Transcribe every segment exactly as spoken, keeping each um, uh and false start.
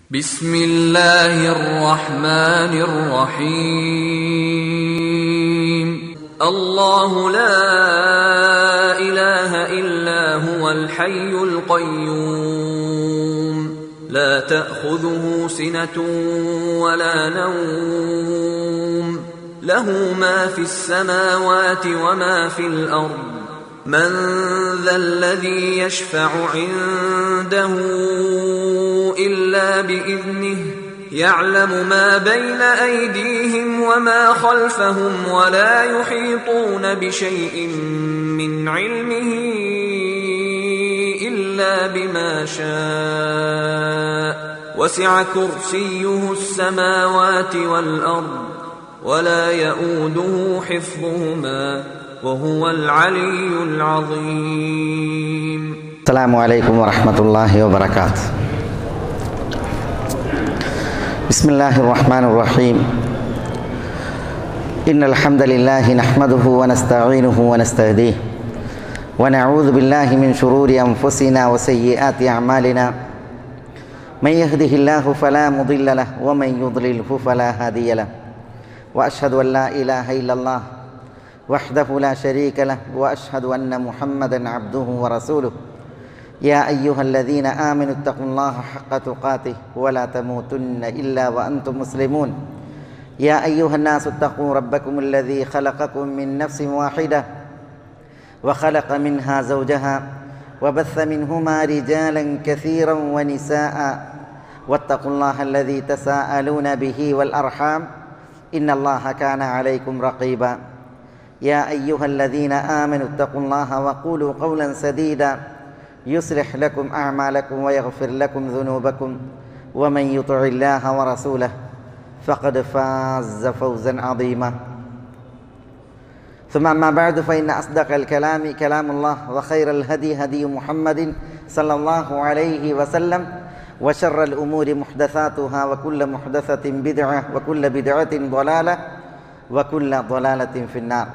بسم الله الرحمن الرحيم الله لا إله إلا هو الحي القيوم لا تأخذه سنة ولا نوم له ما في السماوات وما في الأرض من ذا الذي يشفع عنده إلا بإذنه يعلم ما بين أيديهم وما خلفهم ولا يحيطون بشيء من علمه إلا بما شاء وسع كرسيه السماوات والأرض ولا يؤوده حفظهما وهو العلي العظيم. السلام عليكم ورحمة الله وبركاته. بسم الله الرحمن الرحيم. إن الحمد لله نحمده ونستعينه ونستهديه ونعوذ بالله من شرور أنفسنا وسيئات أعمالنا من يهده الله فلا مضل له ومن يضلله فلا هادي له وأشهد أن لا إله إلا الله وحده لا شريك له وأشهد أن محمدا عبده ورسوله يا أيها الذين آمنوا اتقوا الله حق تقاته ولا تموتن إلا وأنتم مسلمون يا أيها الناس اتقوا ربكم الذي خلقكم من نفس واحدة وخلق منها زوجها وبث منهما رجالا كثيرا ونساء واتقوا الله الذي تساءلون به والأرحام إن الله كان عليكم رقيبا يا أيها الذين آمنوا اتقوا الله وقولوا قولا سديدا يصلح لكم أعمالكم ويغفر لكم ذنوبكم ومن يطع الله ورسوله فقد فاز فوزا عظيما ثم أما بعد فإن أصدق الكلام كلام الله وخير الهدي هدي محمد صلى الله عليه وسلم وشر الأمور محدثاتها وكل محدثة بدعة وكل بدعة ضلالة وكل ضلالة في النار.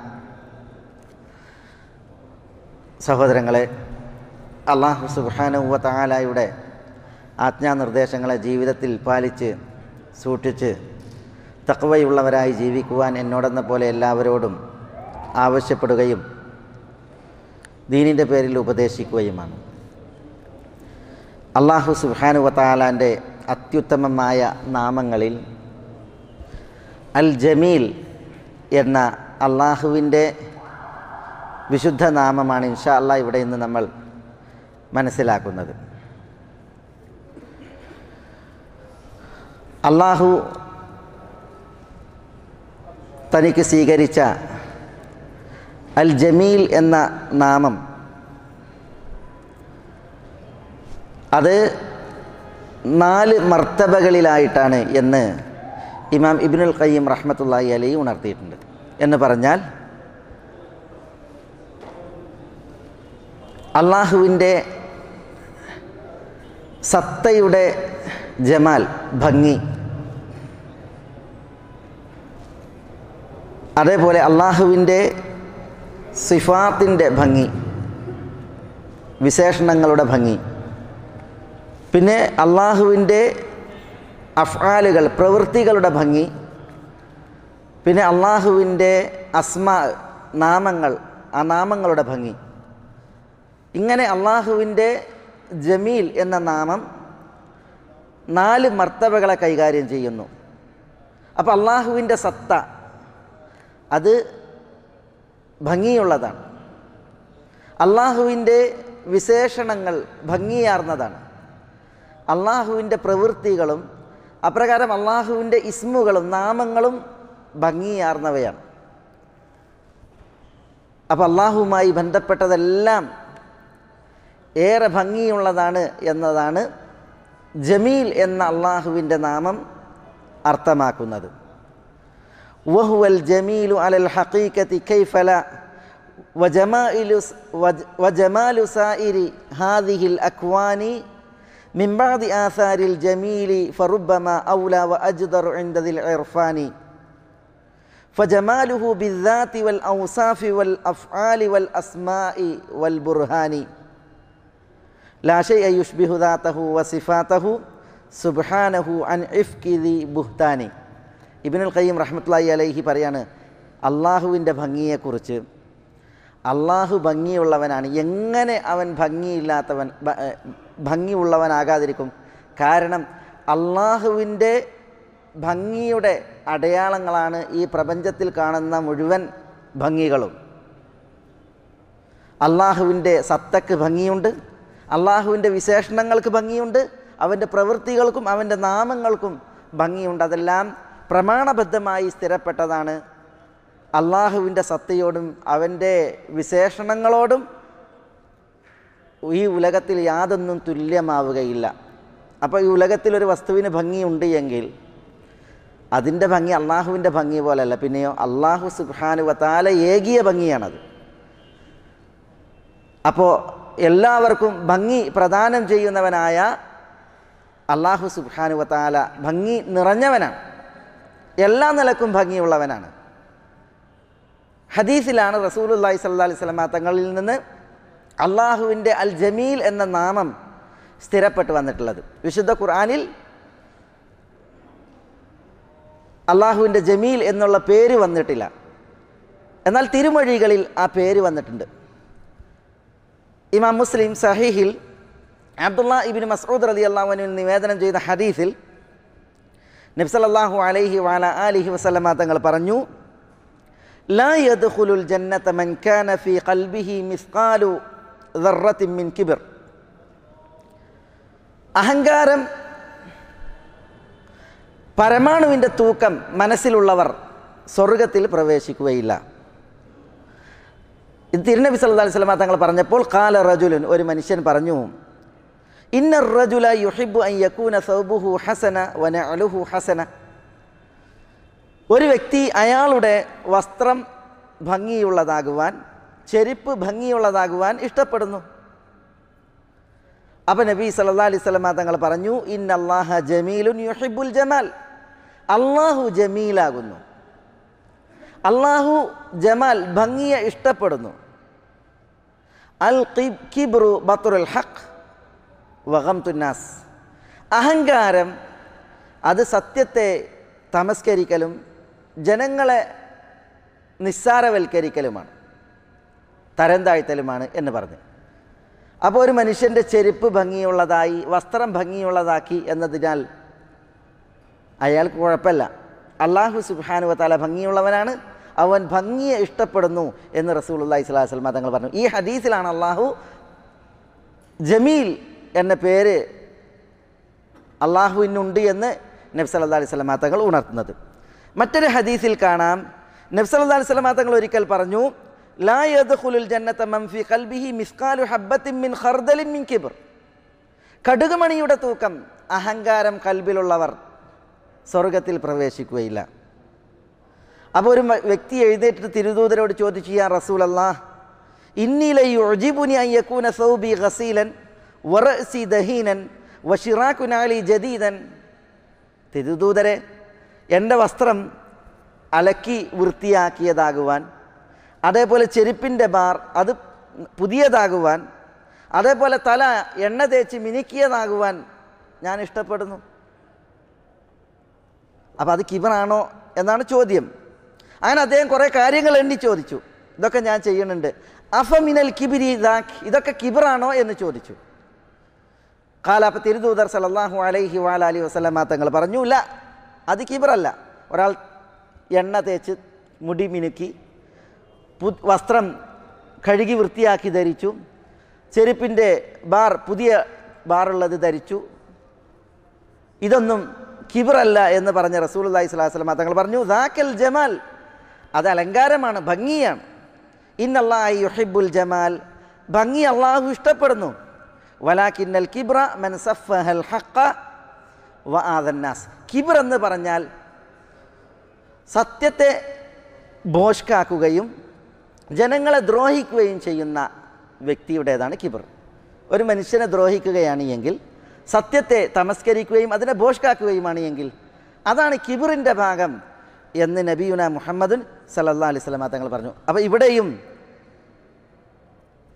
സഹോദരങ്ങളെ, അല്ലാഹു സുബ്ഹാനഹു വ തആലയുടെ ആജ്ഞാനിർദ്ദേശങ്ങളെ ജീവിതത്തിൽ പാലിച്ച് സൂക്ഷിച്ച് തഖ്വയുള്ളവരായി ജീവിക്കുവാൻ എന്നോടെന്ന പോലെ എല്ലാവരോടും ആവശ്യപ്പെടുകയും ദീനിൻ്റെ പേരിൽ ഉപദേശിക്കുകയുമാണ്. അല്ലാഹു സുബ്ഹാനഹു വ തആലാൻ്റെ അത്യുത്തമമായ നാമങ്ങളിൽ അൽ ജമീൽ എന്ന അള്ളാഹുവിൻ്റെ വിശുദ്ധ നാമമാണ് ഇൻഷാ അല്ലാഹ് ഇവിടെ ഇന്ന് നമ്മൾ മനസ്സിലാക്കുന്നത്. അള്ളാഹു തനിക്ക് സ്വീകരിച്ച അൽ ജമീൽ എന്ന നാമം അത് നാല് മർത്തബകളിലായിട്ടാണ് എന്ന് ഇമാം ഇബ്നുൽ ഖയ്യിം റഹ്മത്തുള്ളാഹി അലൈഹി ഉണർത്തിയിട്ടുണ്ട്. എന്ന് പറഞ്ഞാൽ അള്ളാഹുവിൻ്റെ സത്തയുടെ ജമാൽ, ഭംഗി, അതേപോലെ അള്ളാഹുവിൻ്റെ സിഫാത്തിൻ്റെ ഭംഗി, വിശേഷണങ്ങളുടെ ഭംഗി, പിന്നെ അള്ളാഹുവിൻ്റെ അഫ്ആലുകൾ, പ്രവൃത്തികളുടെ ഭംഗി, പിന്നെ അള്ളാഹുവിൻ്റെ അസ്മാ, നാമങ്ങൾ, ആ നാമങ്ങളുടെ ഭംഗി. ഇങ്ങനെ അള്ളാഹുവിൻ്റെ ജമീൽ എന്ന നാമം നാല് മർത്തബകളെ കൈകാര്യം ചെയ്യുന്നു. അപ്പോൾ അള്ളാഹുവിൻ്റെ സത്ത അത് ഭംഗിയുള്ളതാണ്. അള്ളാഹുവിൻ്റെ വിശേഷണങ്ങൾ ഭംഗിയാർന്നതാണ്. അള്ളാഹുവിൻ്റെ പ്രവൃത്തികളും അപ്രകാരം അള്ളാഹുവിൻ്റെ ഇസ്മുകളും നാമങ്ങളും ഭംഗിയാർന്നവയാണ്. അപ്പോൾ അള്ളാഹുവുമായി ബന്ധപ്പെട്ടതെല്ലാം ഏറെ ഭംഗിയുള്ളതാണ് എന്നതാണ് ജമീൽ എന്ന അള്ളാഹുവിൻ്റെ നാമം അർത്ഥമാക്കുന്നത്. വഹുവൽ ജമീലു അലൽ ഹഖീഖതി കൈഫ ലാ വജമാഇലു വജമാലു സായിരി ഹാദിഹിൽ അക്വാനി മിൻ ബഅദി ആസാരിൽ ജമീലി ഫറുബ്ബമാ ഔലാ വഅജ്ദറു ഇൻദ ദിൽ ഇർഫാനി ഫജമാലുഹു ബിദ്ദാതി വൽ ഔസാഫി വൽ അഫ്ആലി വൽ അസ്മാഇ വൽ ബുർഹാനി ലാ ശൈഅ യുശ്ബിഹു ദാതഹു വസിഫാതഹു സുബ്ഹാനഹു അൻ ഇഫ്കി ദി ബുഹ്താനി. ഇബ്നുൽ ഖയ്യിം റഹ്മത്തുള്ളാഹി അലൈഹി പറയാണ്, അള്ളാഹുവിൻ്റെ ഭംഗിയെക്കുറിച്ച്, അള്ളാഹു ഭംഗിയുള്ളവനാണ്, എങ്ങനെ അവൻ ഭംഗിയില്ലാത്തവൻ ഭംഗിയുള്ളവനാകാതിരിക്കും? കാരണം അള്ളാഹുവിൻ്റെ ഭംഗിയുടെ അടയാളങ്ങളാണ് ഈ പ്രപഞ്ചത്തിൽ കാണുന്ന മുഴുവൻ ഭംഗികളും. അള്ളാഹുവിൻ്റെ സത്തക്ക് ഭംഗിയുണ്ട്, അള്ളാഹുവിൻ്റെ വിശേഷണങ്ങൾക്ക് ഭംഗിയുണ്ട്, അവൻ്റെ പ്രവൃത്തികൾക്കും അവൻ്റെ നാമങ്ങൾക്കും ഭംഗിയുണ്ട്. അതെല്ലാം പ്രമാണബദ്ധമായി സ്ഥിരപ്പെട്ടതാണ്. അള്ളാഹുവിൻ്റെ സത്തയോടും അവൻ്റെ വിശേഷണങ്ങളോടും ഈ ഉലകത്തിൽ യാതൊന്നും തുല്യമാവുകയില്ല. അപ്പോൾ ഈ ഉലകത്തിലൊരു വസ്തുവിന് ഭംഗിയുണ്ട് എങ്കിൽ അതിൻ്റെ ഭംഗി അള്ളാഹുവിൻ്റെ ഭംഗി പോലെയല്ല, പിന്നെയോ അള്ളാഹു സുബ്ഹാനഹു വ തആല ഏകിയ ഭംഗിയാണത്. അപ്പോൾ എല്ലാവർക്കും ഭംഗി പ്രദാനം ചെയ്യുന്നവനായ അള്ളാഹു സുബ്ഹാനഹു വ തആല ഭംഗി നിറഞ്ഞവനാണ്, എല്ലാ നിലക്കും ഭംഗിയുള്ളവനാണ്. ഹദീസിലാണ് റസൂലുള്ളാഹി സ്വല്ലല്ലാഹി അലൈഹി വസല്ലം തങ്ങളിൽ നിന്ന് അള്ളാഹുവിൻ്റെ അൽ ജമീൽ എന്ന നാമം സ്ഥിരപ്പെട്ട് വന്നിട്ടുള്ളത്. വിശുദ്ധ ഖുർആനിൽ അള്ളാഹുവിൻ്റെ ജമീൽ എന്നുള്ള പേര് വന്നിട്ടില്ല, എന്നാൽ തിരുമൊഴികളിൽ ആ പേര് വന്നിട്ടുണ്ട്. ഇമാം മുസ്ലിം സഹീഹിൽ അബ്ദുള്ള ഇബ്നു മസ്ഊദ് റളിയല്ലാഹു അൻഹു നിവേദനം ചെയ്ത ഹദീസിൽ നബി സല്ലല്ലാഹു അലൈഹി വഅല ആലിഹി വസല്ലമ തങ്ങൾ പറഞ്ഞു, ലാ യദ്ഖുലുൽ ജന്നത മൻ കാന ഫീ ഖൽബിഹി മിസ്ഖാലു ദർറത്തിൻ മിൻ കിബ്ർ. അഹങ്കാരം, പരമാണുവിൻ്റെ തൂക്കം മനസ്സിലുള്ളവർ സ്വർഗത്തിൽ പ്രവേശിക്കുകയില്ല. ഇത് തിരുനബി സല്ലല്ലാഹു അലൈഹി വസല്ലം തങ്ങൾ പറഞ്ഞപ്പോൾ ഖാല റജുലുൻ, ഒരു മനുഷ്യൻ പറഞ്ഞു, ഇന്ന റജുല യുഹിബ്ബു അൻ യകൂന സൗബുഹു ഹസന വ നഅലുഹു ഹസന. ഒരു വ്യക്തി അയാളുടെ വസ്ത്രം ഭംഗിയുള്ളതാകുവാൻ, ചെരുപ്പ് ഭംഗിയുള്ളതാകുവാൻ ഇഷ്ടപ്പെടുന്നു. അപ്പോൾ നബി സല്ലല്ലാഹു അലൈഹി വസല്ലം തങ്ങൾ പറഞ്ഞു, ഇന്നല്ലാഹ ജമീലുൻ യുഹിബ്ബുൽ ജമാൽ. അള്ളാഹു ജമീലാകുന്നു, അള്ളാഹു ജമാൽ ഭംഗിയെ ഇഷ്ടപ്പെടുന്നു. അൽ കിബ്റു ബത്റുൽ ഹഖ് വഗംതുന്നാസ്. അഹങ്കാരം അത് സത്യത്തെ തമസ്കരിക്കലും ജനങ്ങളെ നിസ്സാരവൽക്കരിക്കലുമാണ്, തരം താഴ്ത്തലുമാണ് എന്ന് പറഞ്ഞു. അപ്പോൾ ഒരു മനുഷ്യൻ്റെ ചെരുപ്പ് ഭംഗിയുള്ളതായി, വസ്ത്രം ഭംഗിയുള്ളതാക്കി എന്നതിനാൽ അയാൾക്ക് കുഴപ്പമില്ല. അള്ളാഹു സുബ്ഹാനഹു വ തആല ഭംഗിയുള്ളവനാണ്, അവൻ ഭംഗിയെ ഇഷ്ടപ്പെടുന്നു എന്ന് റസൂലുള്ളാഹി സ്വല്ലല്ലാഹു അലൈഹി വസല്ലം തങ്ങൾ പറഞ്ഞു. ഈ ഹദീസിലാണ് അള്ളാഹു ജമീൽ എന്ന പേര് അള്ളാഹുവിനുണ്ട് എന്ന് നബി സല്ലല്ലാഹു അലൈഹി വസല്ലം തങ്ങൾ ഉണർത്തുന്നത്. മറ്റൊരു ഹദീസിൽ കാണാം, നബി സല്ലല്ലാഹു അലൈഹി വസല്ലം തങ്ങൾ ഒരിക്കൽ പറഞ്ഞു, ലാ യദ്ഖുലുൽ ജന്നത മൻ ഫീ ഖൽബിഹി മിസ്ഖാലു ഹബ്ബത്തിൻ മിൻ ഖർദലിൻ മിൻ കിബ്ർ. കടുകുമണിയുടെ തൂക്കം അഹങ്കാരം കൽബിലുള്ളവർ സ്വർഗത്തിൽ പ്രവേശിക്കുകയില്ല. അപ്പോൾ ഒരു വ്യക്തി എഴുന്നേറ്റ് തിരുദൂതരോട് ചോദിച്ചു, യാ റസൂലല്ലാഹ്, ഇന്നി ലയുഅ്ജിബുനി അൻ യകൂന സൗബി ഗസീലൻ വറഅസി ദഹീനൻ വശിറാകു നഅലി ജദീദൻ. തിരുദൂതരെ, എൻ്റെ വസ്ത്രം അലക്കി വൃത്തിയാക്കിയതാകുവാൻ, അതേപോലെ ചെരുപ്പിൻ്റെ ബാർ അത് പുതിയതാകുവാൻ, അതേപോലെ തല എണ്ണ തേച്ച് മിനുക്കിയതാകുവാൻ ഞാൻ ഇഷ്ടപ്പെടുന്നു. അപ്പോൾ അത് കിബറാണോ എന്നാണ് ചോദ്യം. അങ്ങനെ അദ്ദേഹം കുറേ കാര്യങ്ങൾ എണ്ണി ചോദിച്ചു, ഇതൊക്കെ ഞാൻ ചെയ്യുന്നുണ്ട്. അഫമിനൽ കിബിരി ദാക്ക്, ഇതൊക്കെ കിബറാണോ എന്ന് ചോദിച്ചു. ഖാല, അപ്പോൾ തിരുദൂതർ സല്ലല്ലാഹു അലൈഹി വഅലിഹി വസല്ലമ തങ്ങൾ പറഞ്ഞു, ഇല്ല, അത് കിബറല്ല. ഒരാൾ എണ്ണ തേച്ച് മുടി മിനുക്കി, വസ്ത്രം കഴുകി വൃത്തിയാക്കി ധരിച്ചു, ചെരുപ്പിൻ്റെ ബാർ പുതിയ ബാറുള്ളത് ധരിച്ചു, ഇതൊന്നും കിബറല്ല എന്ന് പറഞ്ഞ റസൂലുള്ളാഹി സ്വല്ലല്ലാഹു അലൈഹി വസല്ലം തങ്ങൾ പറഞ്ഞു, ദാക്കൽ ജമാൽ, അത് അലങ്കാരമാണ്, ഭംഗിയാണ്. ഇന്നല്ലാഹ യുഹിബ്ബുൽ ജമാൽ, ഭംഗി അള്ളാഹു ഇഷ്ടപ്പെടുന്നു. വലാകിന്നൽ കിബ്ര മൻ സഫഹൽ ഹഖ വ ആദന്നാസ്. കിബ്ർ എന്ന് പറഞ്ഞാൽ സത്യത്തെ ഭോഷ്കാക്കുകയും ജനങ്ങളെ ദ്രോഹിക്കുകയും ചെയ്യുന്ന വ്യക്തിയുടേതാണ് കിബ്ർ. ഒരു മനുഷ്യനെ ദ്രോഹിക്കുകയാണ് എങ്കിൽ, സത്യത്തെ തമസ്കരിക്കുകയും അതിനെ ഭോഷ്കാക്കുകയുമാണ് എങ്കിൽ, അതാണ് കിബ്റിൻ്റെ ഭാഗം എന്ന് നബിയുന മുഹമ്മദുൻ സല്ലല്ലാഹു അലൈഹി വസല്ലം തങ്ങൾ പറഞ്ഞു. അപ്പോൾ ഇവിടെയും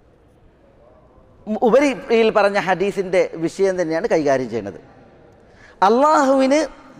ഉപരിയിൽ പറഞ്ഞ ഹദീസിൻ്റെ വിഷയം തന്നെയാണ് കൈകാര്യം ചെയ്യുന്നത്. അള്ളാഹുവിന്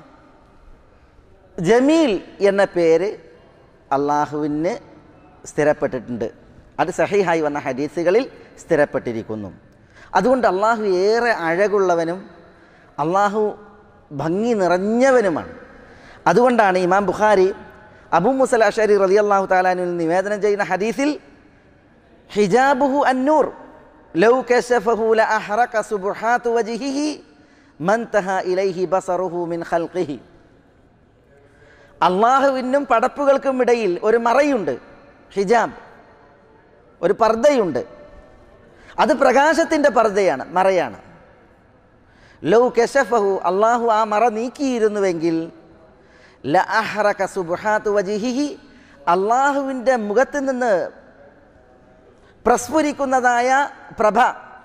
ജമീൽ എന്ന പേര് അള്ളാഹുവിന് സ്ഥിരപ്പെട്ടിട്ടുണ്ട്. അത് സഹീഹായി വന്ന ഹദീസുകളിൽ സ്ഥിരപ്പെട്ടിരിക്കുന്നു. അതുകൊണ്ട് അള്ളാഹു ഏറെ അഴകുള്ളവനും അള്ളാഹു ഭംഗി നിറഞ്ഞവനുമാണ്. അതുകൊണ്ടാണ് ഇമാം ബുഖാരി അബൂ മുസൽ അശ്അരി റളിയല്ലാഹു തആല അൻഹു നിവേദനം ചെയ്യുന്ന ഹദീസിൽ ഹിജാബുഹു അന്നൂർ ലൗ കശഫഹു ലഅഹറക സുബ്ഹാതു വജ്ഹിഹി മൻതഹ ഇലൈഹി ബസറുഹു മിൻ ഖൽഖിഹി. അള്ളാഹുവിനും പടപ്പുകൾക്കും ഇടയിൽ ഒരു മറയുണ്ട്, ഹിജാബ്, ഒരു പർദ്ദയുണ്ട്. അത് പ്രകാശത്തിൻ്റെ പർദ്ദയാണ്, മറയാണ്. ലൗ കശഫഹു, അള്ളാഹു ആ മറ നീക്കിയിരുന്നുവെങ്കിൽ ലഅഹറക സുബ്ഹാതു വജ്ഹിഹി, അള്ളാഹുവിൻ്റെ മുഖത്ത് നിന്ന് പ്രസ്ഫുരിക്കുന്നതായ പ്രഭ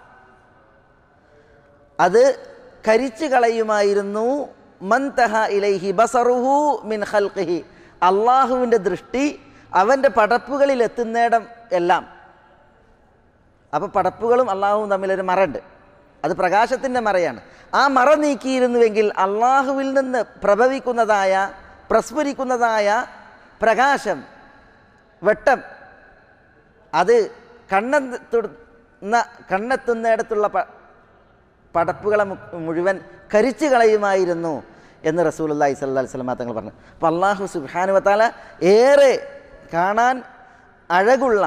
അത് കരിച്ചു കളയുമായിരുന്നു. മൻതഹ ഇലൈഹി ബസറുഹു മിൻ ഖൽഖിഹി, അള്ളാഹുവിൻ്റെ ദൃഷ്ടി അവൻ്റെ പടപ്പുകളിൽ എത്തുന്നിടം എല്ലാം. അപ്പോൾ പടപ്പുകളും അള്ളാഹുവും തമ്മിലൊരു മറയുണ്ട്, അത് പ്രകാശത്തിൻ്റെ മറയാണ്. ആ മറ നീക്കിയിരുന്നുവെങ്കിൽ അള്ളാഹുവിൽ നിന്ന് പ്രഭവിക്കുന്നതായ പ്രസ്ഫുരിക്കുന്നതായ പ്രകാശം, വെട്ടം, അത് കണ്ണെത്തുന്ന കണ്ണെത്തുന്നിടത്തുള്ള പ പടപ്പുകളെ മുഴുവൻ കരിച്ചു കളയുമായിരുന്നു എന്ന് റസൂലുള്ളാഹി സ്വല്ലല്ലാഹി അലൈഹി വസല്ലം തങ്ങൾ പറഞ്ഞു. അപ്പോൾ അള്ളാഹു സുബ്ഹാനഹു വ തആല ഏറെ കാണാൻ അഴകുള്ള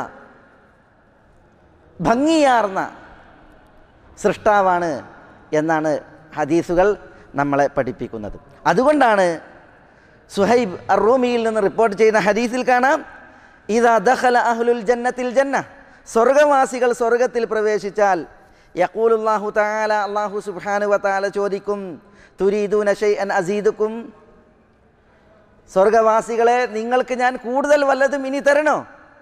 ഭംഗിയാർന്ന സൃഷ്ടാവാണ് എന്നാണ് ഹദീസുകൾ നമ്മളെ പഠിപ്പിക്കുന്നത്. അതുകൊണ്ടാണ് സുഹൈബ് അർ-റൂമിയിൽ നിന്ന് റിപ്പോർട്ട് ചെയ്യുന്ന ഹദീസിൽ കാണാം, ഇദാ ദഖല അഹ്ലുൽ ജന്നത്തിൽ ജന്ന, സ്വർഗവാസികൾ സ്വർഗത്തിൽ പ്രവേശിച്ചാൽ യഖൂലുല്ലാഹു തആല, അല്ലാഹു സുബ്ഹാനഹു വ തആല ചോദിക്കും, തുരീദൂന ശൈഅൻ അസീദുക്കും, സ്വർഗവാസികളെ നിങ്ങൾക്ക് ഞാൻ കൂടുതൽ വല്ലതും ഇനി തരണോ?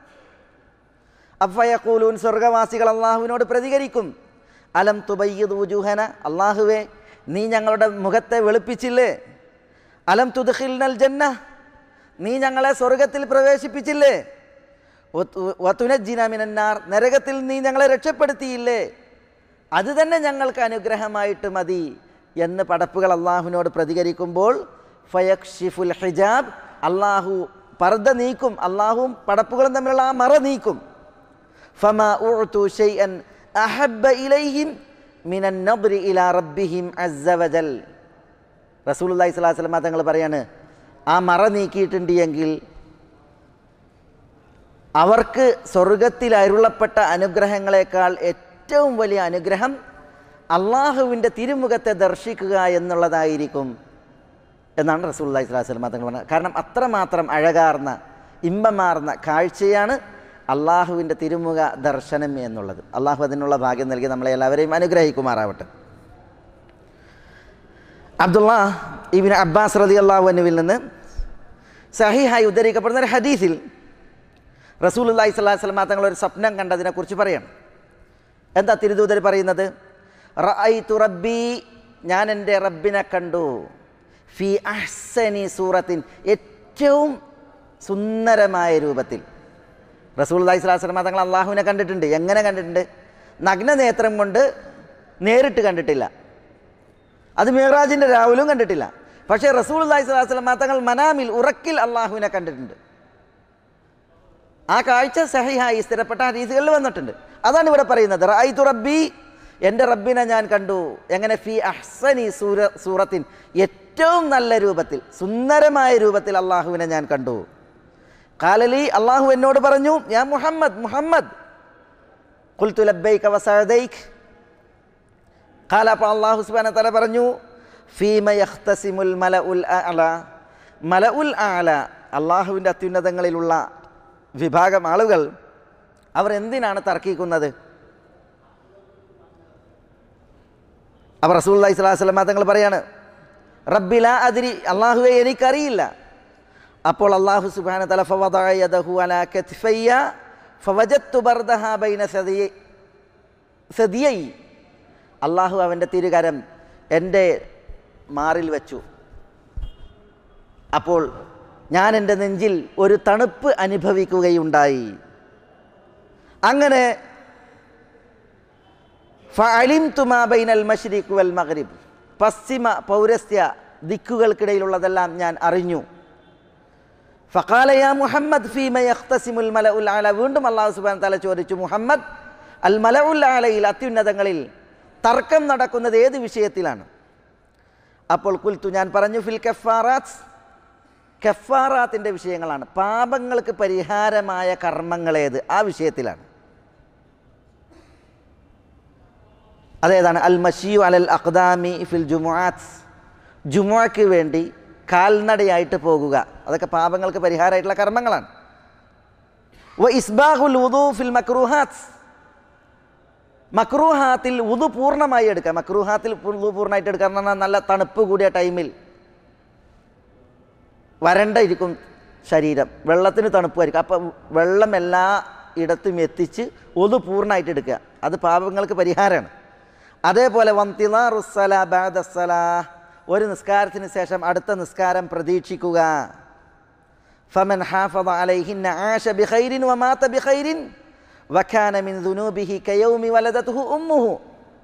അഫയഖൂലൂൻ, സ്വർഗവാസികൾ അള്ളാഹുവിനോട് പ്രതികരിക്കും, അലം തുബയ്യിദ് വുജൂഹന, അള്ളാഹുവേ നീ ഞങ്ങളുടെ മുഖത്തെ വെളുപ്പിച്ചില്ലേ? അലം തുദ്ഖിൽനൽ ജന്ന, നീ ഞങ്ങളെ സ്വർഗത്തിൽ പ്രവേശിപ്പിച്ചില്ലേ? വതുനജ്ജിന മിനന്നാർ, നരകത്തിൽ നീ ഞങ്ങളെ രക്ഷപ്പെടുത്തിയില്ലേ? അത് തന്നെ ഞങ്ങൾക്ക് അനുഗ്രഹമായിട്ട് മതി എന്ന് പടപ്പുകൾ അള്ളാഹുവിനോട് പ്രതികരിക്കുമ്പോൾ ഫയക്ഷിഫുൽ ഹിജാബ്, അള്ളാഹു പർദ്ദ നീക്കും, അള്ളാഹുവും പടപ്പുകളും തമ്മിലുള്ള ആ മറ നീക്കും. ഫമാ ഉഅതു ശൈഅൻ അഹബ്ബ ഇലൈഹിം മിനൻ നദ്രി ഇലാ റബ്ബിഹിം അസ്സ വജൽ. റസൂലുള്ളാഹി സ്വല്ലല്ലാഹു അലൈഹി വസല്ലം തങ്ങൾ പറയാണ്, ആ മറ നീക്കിയിട്ടുണ്ട് എങ്കിൽ അവർക്ക് സ്വർഗത്തിൽ അരുളപ്പെട്ട അനുഗ്രഹങ്ങളെക്കാൾ ഏറ്റവും വലിയ അനുഗ്രഹം അള്ളാഹുവിൻ്റെ തിരുമുഖത്തെ ദർശിക്കുക എന്നുള്ളതായിരിക്കും എന്നാണ് റസൂലുള്ളാഹി സ്വല്ലല്ലാഹു അലൈഹി വസല്ലം തങ്ങൾ പറഞ്ഞത്. കാരണം അത്രമാത്രം അഴകാർന്ന ഇമ്പമാർന്ന കാഴ്ചയാണ് അള്ളാഹുവിൻ്റെ തിരുമുഖ ദർശനം എന്നുള്ളത്. അള്ളാഹു അതിനുള്ള ഭാഗ്യം നൽകി നമ്മളെ എല്ലാവരെയും അനുഗ്രഹിക്കുമാറാവട്ടെ. അബ്ദുല്ലാ ഇബ്നു അബ്ബാസ് റളിയല്ലാഹു അൻഹുവിൽ നിന്ന് സഹീഹായി ഉദ്ധരിക്കപ്പെടുന്ന ഒരു ഹദീസിൽ റസൂലുള്ളാഹി സ്വല്ലല്ലാഹു അലൈഹി വസല്ലം തങ്ങൾ ഒരു സ്വപ്നം കണ്ടതിനെക്കുറിച്ച് പറയണം. എന്താ തിരുദൂതർ പറയുന്നത്? റഅയ്തു റബ്ബി, ഞാൻ എൻ്റെ റബ്ബിനെ കണ്ടു, ഫി അഹ്സനി സൂറത്തിൻ, ഏറ്റവും സുന്ദരമായ രൂപത്തിൽ. റസൂലുള്ളാഹി സ്വല്ലല്ലാഹു അലൈഹി വസല്ലം തങ്ങൾ അള്ളാഹുവിനെ കണ്ടിട്ടുണ്ട്. എങ്ങനെ കണ്ടിട്ടുണ്ട്? നഗ്നനേത്രം കൊണ്ട് നേരിട്ട് കണ്ടിട്ടില്ല, അത് മിഅ്റാജിൻ്റെ രാവിലും കണ്ടിട്ടില്ല. പക്ഷേ റസൂലുള്ളാഹി സ്വല്ലല്ലാഹു അലൈഹി വസല്ലം തങ്ങൾ മനാമിൽ, ഉറക്കിൽ അള്ളാഹുവിനെ കണ്ടിട്ടുണ്ട്. ആ കാഴ്ച സഹിഹായി സ്ഥിരപ്പെട്ട ഹദീസുകളിൽ വന്നിട്ടുണ്ട്. അതാണ് ഇവിടെ പറയുന്നത്, റഅയ്തു റബ്ബി, എൻ്റെ റബ്ബിനെ ഞാൻ കണ്ടു. എങ്ങനെ? ഫി അഹ്സനി സൂറ സൂറത്തിൻ, ഏറ്റവും നല്ല രൂപത്തിൽ, സുന്ദരമായ രൂപത്തിൽ അള്ളാഹുവിനെ ഞാൻ കണ്ടു. ഖാലലി, അള്ളാഹു എന്നോട് പറഞ്ഞു, യാ മുഹമ്മദ്, മുഹമ്മദ്. ഖുൽതു ലബ്ബൈക വസഅദൈക. ഖാല, അപ്പോൾ അള്ളാഹു സുബ്ഹാനഹു വ തആല പറഞ്ഞു, ഫീമ യഖ്തസിമുൽ മലഉൽ അഅല, മലഉൽ അഅല, അള്ളാഹുവിൻ്റെ അത്യുന്നതങ്ങളിലുള്ള വിഭാഗം ആളുകൾ അവർ എന്തിനാണ് തർക്കിക്കുന്നത്? അപ്പോൾ റസൂലുള്ളാഹി സ്വല്ലല്ലാഹു അലൈഹി വസല്ലം തങ്ങൾ പറയാണ്, റബ്ബി ലാ അദ്രി, അള്ളാഹുവേ എനിക്കറിയില്ല. അപ്പോൾ അള്ളാഹു സുബ്ഹാനഹു വ തആല ഫവദഅ യദഹു അലാ കത്ഫയ്യ ഫവജദ്തു ബർദഹ ബൈന സദിയൈ, അള്ളാഹു അവൻ്റെ തിരുകരം എൻ്റെ മാറിൽ വെച്ചു. അപ്പോൾ ഞാൻ എൻ്റെ നെഞ്ചിൽ ഒരു തണുപ്പ് അനുഭവിക്കുകയുണ്ടായി. അങ്ങനെ ഫഅലിംതു മാ ബൈനൽ മശ്രിഖ് വൽ മഗ്രിബ്, പശ്ചിമ പൗരസ്ത്യ ദിക്കുകൾക്കിടയിലുള്ളതെല്ലാം ഞാൻ അറിഞ്ഞു. ഫഖാല യാ മുഹമ്മദ് ഫീമ യഖ്തസിമുൽ മലഉൽ അല, വീണ്ടും അല്ലാഹു സുബ്ഹാനഹു വ തആല ചോദിച്ചു, മുഹമ്മദ്, അൽ മലഉൽ അലയിൽ, അത്യുന്നതങ്ങളിൽ തർക്കം നടക്കുന്നത് ഏത് വിഷയത്തിലാണ്? അപ്പോൾ ഖുൽതു, ഞാൻ പറഞ്ഞു, ഫിൽ കഫാറാത്ത്, കഫാറാത്തിൻ്റെ വിഷയങ്ങളാണ്. പാപങ്ങൾക്ക് പരിഹാരമായ കർമ്മങ്ങളേത്, ആ വിഷയത്തിലാണ്. അതേതാണ്? അൽ മശിയു അലൽ അഖ്ദാമി ഫിൽ ജുമുഅത്ത്, ജുമുഅക്ക് വേണ്ടി കാൽനടയായിട്ട് പോകുക, അതൊക്കെ പാപങ്ങൾക്ക് പരിഹാരമായിട്ടുള്ള കർമ്മങ്ങളാണ്. വ ഇസ്ബാഹുൽ വുദു ഫിൽ മക്രൂഹാത്ത്, മക്രൂഹാത്തിൽ വുദു പൂർണ്ണമായി എടുക്കുക. മക്രൂഹാത്തിൽ വുദു പൂർണ്ണമായിട്ട് എടുക്കുക എന്ന് പറഞ്ഞാൽ നല്ല തണുപ്പ് കൂടിയ ടൈമിൽ വരണ്ട ഇരിക്കും ശരീരം, വെള്ളത്തിന് തണുപ്പായിരിക്കും, അപ്പം വെള്ളം എല്ലാ ഇടത്തും എത്തിച്ച് വുദു പൂർണ്ണമായിട്ട് എടുക്കുക, അത് പാപങ്ങൾക്ക് പരിഹാരമാണ്. അതേപോലെ വന്തിലാറുസ്സലാ ബഅദസ്സലാ, ഒരു നിസ്കാരത്തിന് ശേഷം അടുത്ത നിസ്കാരം പ്രതീക്ഷിക്കുക. ഫമൻ ഹാഫദ അലൈഹിന്ന ആശ ബിഖൈരിൻ വമാത ബിഖൈരിൻ വകാന മിൻ ദുനൂബിഹി കയൗമി വലദതുഹു ഉമ്മുഹു.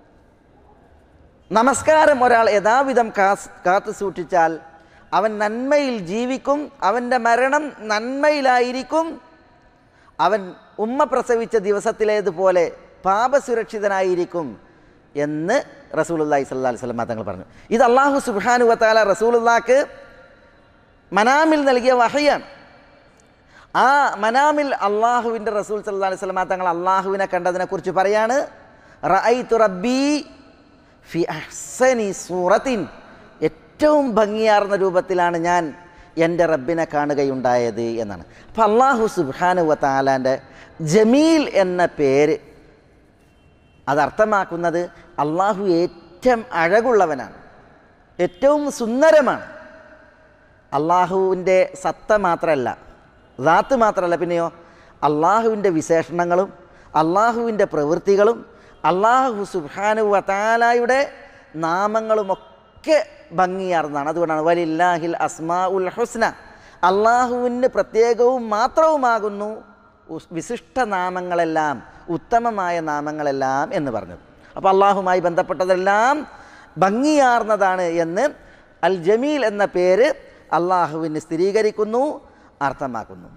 നമസ്കാരം ഒരാൾ യഥാവിധം കാത്തു സൂക്ഷിച്ചാൽ അവൻ നന്മയിൽ ജീവിക്കും, അവൻ്റെ മരണം നന്മയിലായിരിക്കും, അവൻ ഉമ്മ പ്രസവിച്ച ദിവസത്തിലേതുപോലെ പാപസുരക്ഷിതനായിരിക്കും എന്ന് റസൂലുള്ളാഹി സ്വല്ലല്ലാഹു അലൈഹി വസല്ലം തങ്ങൾ പറഞ്ഞു. ഇത് അല്ലാഹു സുബ്ഹാനഹു വ തആല റസൂലുള്ളാഹിക്ക് മനാമിൽ നൽകിയ വഹയാണ്. ആ മനാമിൽ അള്ളാഹുവിൻ്റെ റസൂൽ സല്ലല്ലാഹു അലൈഹി വസല്ലം തങ്ങൾ അള്ളാഹുവിനെ കണ്ടതിനെക്കുറിച്ച് പറയാണ്, റഅയ്തു റബ്ബി ഫി അഹ്സനി സൂറത്തിൻ, ഏറ്റവും ഭംഗിയാർന്ന രൂപത്തിലാണ് ഞാൻ എൻ്റെ റബ്ബിനെ കാണുകയുണ്ടായത് എന്നാണ്. അപ്പം അള്ളാഹു സുബ്ഹാനഹു വ തആലാൻ്റെ ജമീൽ എന്ന പേര് അതർത്ഥമാക്കുന്നത് അള്ളാഹു ഏറ്റവും അഴകുള്ളവനാണ്, ഏറ്റവും സുന്ദരമാണ്. അള്ളാഹുവിൻ്റെ സത്ത മാത്രമല്ല, ദാത്ത് മാത്രമല്ല, പിന്നെയോ അള്ളാഹുവിൻ്റെ വിശേഷണങ്ങളും അള്ളാഹുവിൻ്റെ പ്രവൃത്തികളും അള്ളാഹു സുബ്ഹാനഹു വ തആലയുടെ നാമങ്ങളുമൊക്കെ ഭംഗിയാർന്നതാണ്. അതുകൊണ്ടാണ് വലില്ലാഹിൽ അസ്മാഉൽ ഹുസ്ന, അള്ളാഹുവിന് പ്രത്യേകവും മാത്രവുമാകുന്നു വിശിഷ്ട നാമങ്ങളെല്ലാം, ഉത്തമമായ നാമങ്ങളെല്ലാം എന്ന് പറഞ്ഞത്. അപ്പോൾ അള്ളാഹുമായി ബന്ധപ്പെട്ടതെല്ലാം ഭംഗിയാർന്നതാണ് എന്ന് അൽ ജമീൽ എന്ന പേര് അള്ളാഹുവിന് സ്ഥിരീകരിക്കുന്നു, അർത്ഥമാക്കുന്നു.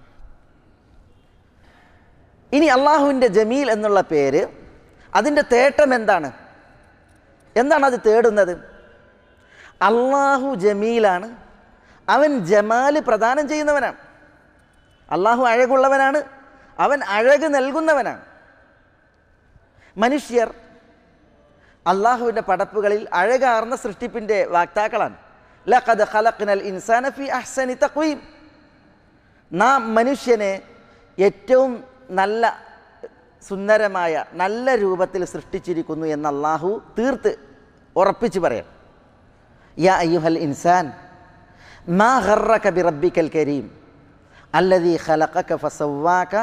ഇനി അള്ളാഹുവിൻ്റെ ജമീൽ എന്നുള്ള പേര്, അതിൻ്റെ തേട്ടം എന്താണ്? എന്താണ് അത് തേടുന്നത്? അള്ളാഹു ജമീലാണ്, അവൻ ജമാല് പ്രദാനം ചെയ്യുന്നവനാണ്. അള്ളാഹു അഴകുള്ളവനാണ്, അവൻ അഴക് നൽകുന്നവനാണ്. മനുഷ്യർ അള്ളാഹുവിൻ്റെ പടപ്പുകളിൽ അഴകാർന്ന സൃഷ്ടിപ്പിൻ്റെ വാക്താക്കളാണ്. ലഖദ് ഖലഖ്നൽ ഇൻസാന ഫീ അഹ്സനി തഖ്വീം, നാം മനുഷ്യനെ ഏറ്റവും നല്ല സുന്ദരമായ നല്ല രൂപത്തിൽ സൃഷ്ടിച്ചിരിക്കുന്നു എന്ന് അള്ളാഹു തീർത്ത് ഉറപ്പിച്ച് പറയാം. യാ അയ്യുഹൽ ഇൻസാൻ മാ ഗർറക ബിറബ്ബിക്കൽ കരീം അല്ലദീ ഖലഖക ഫസവ്വാക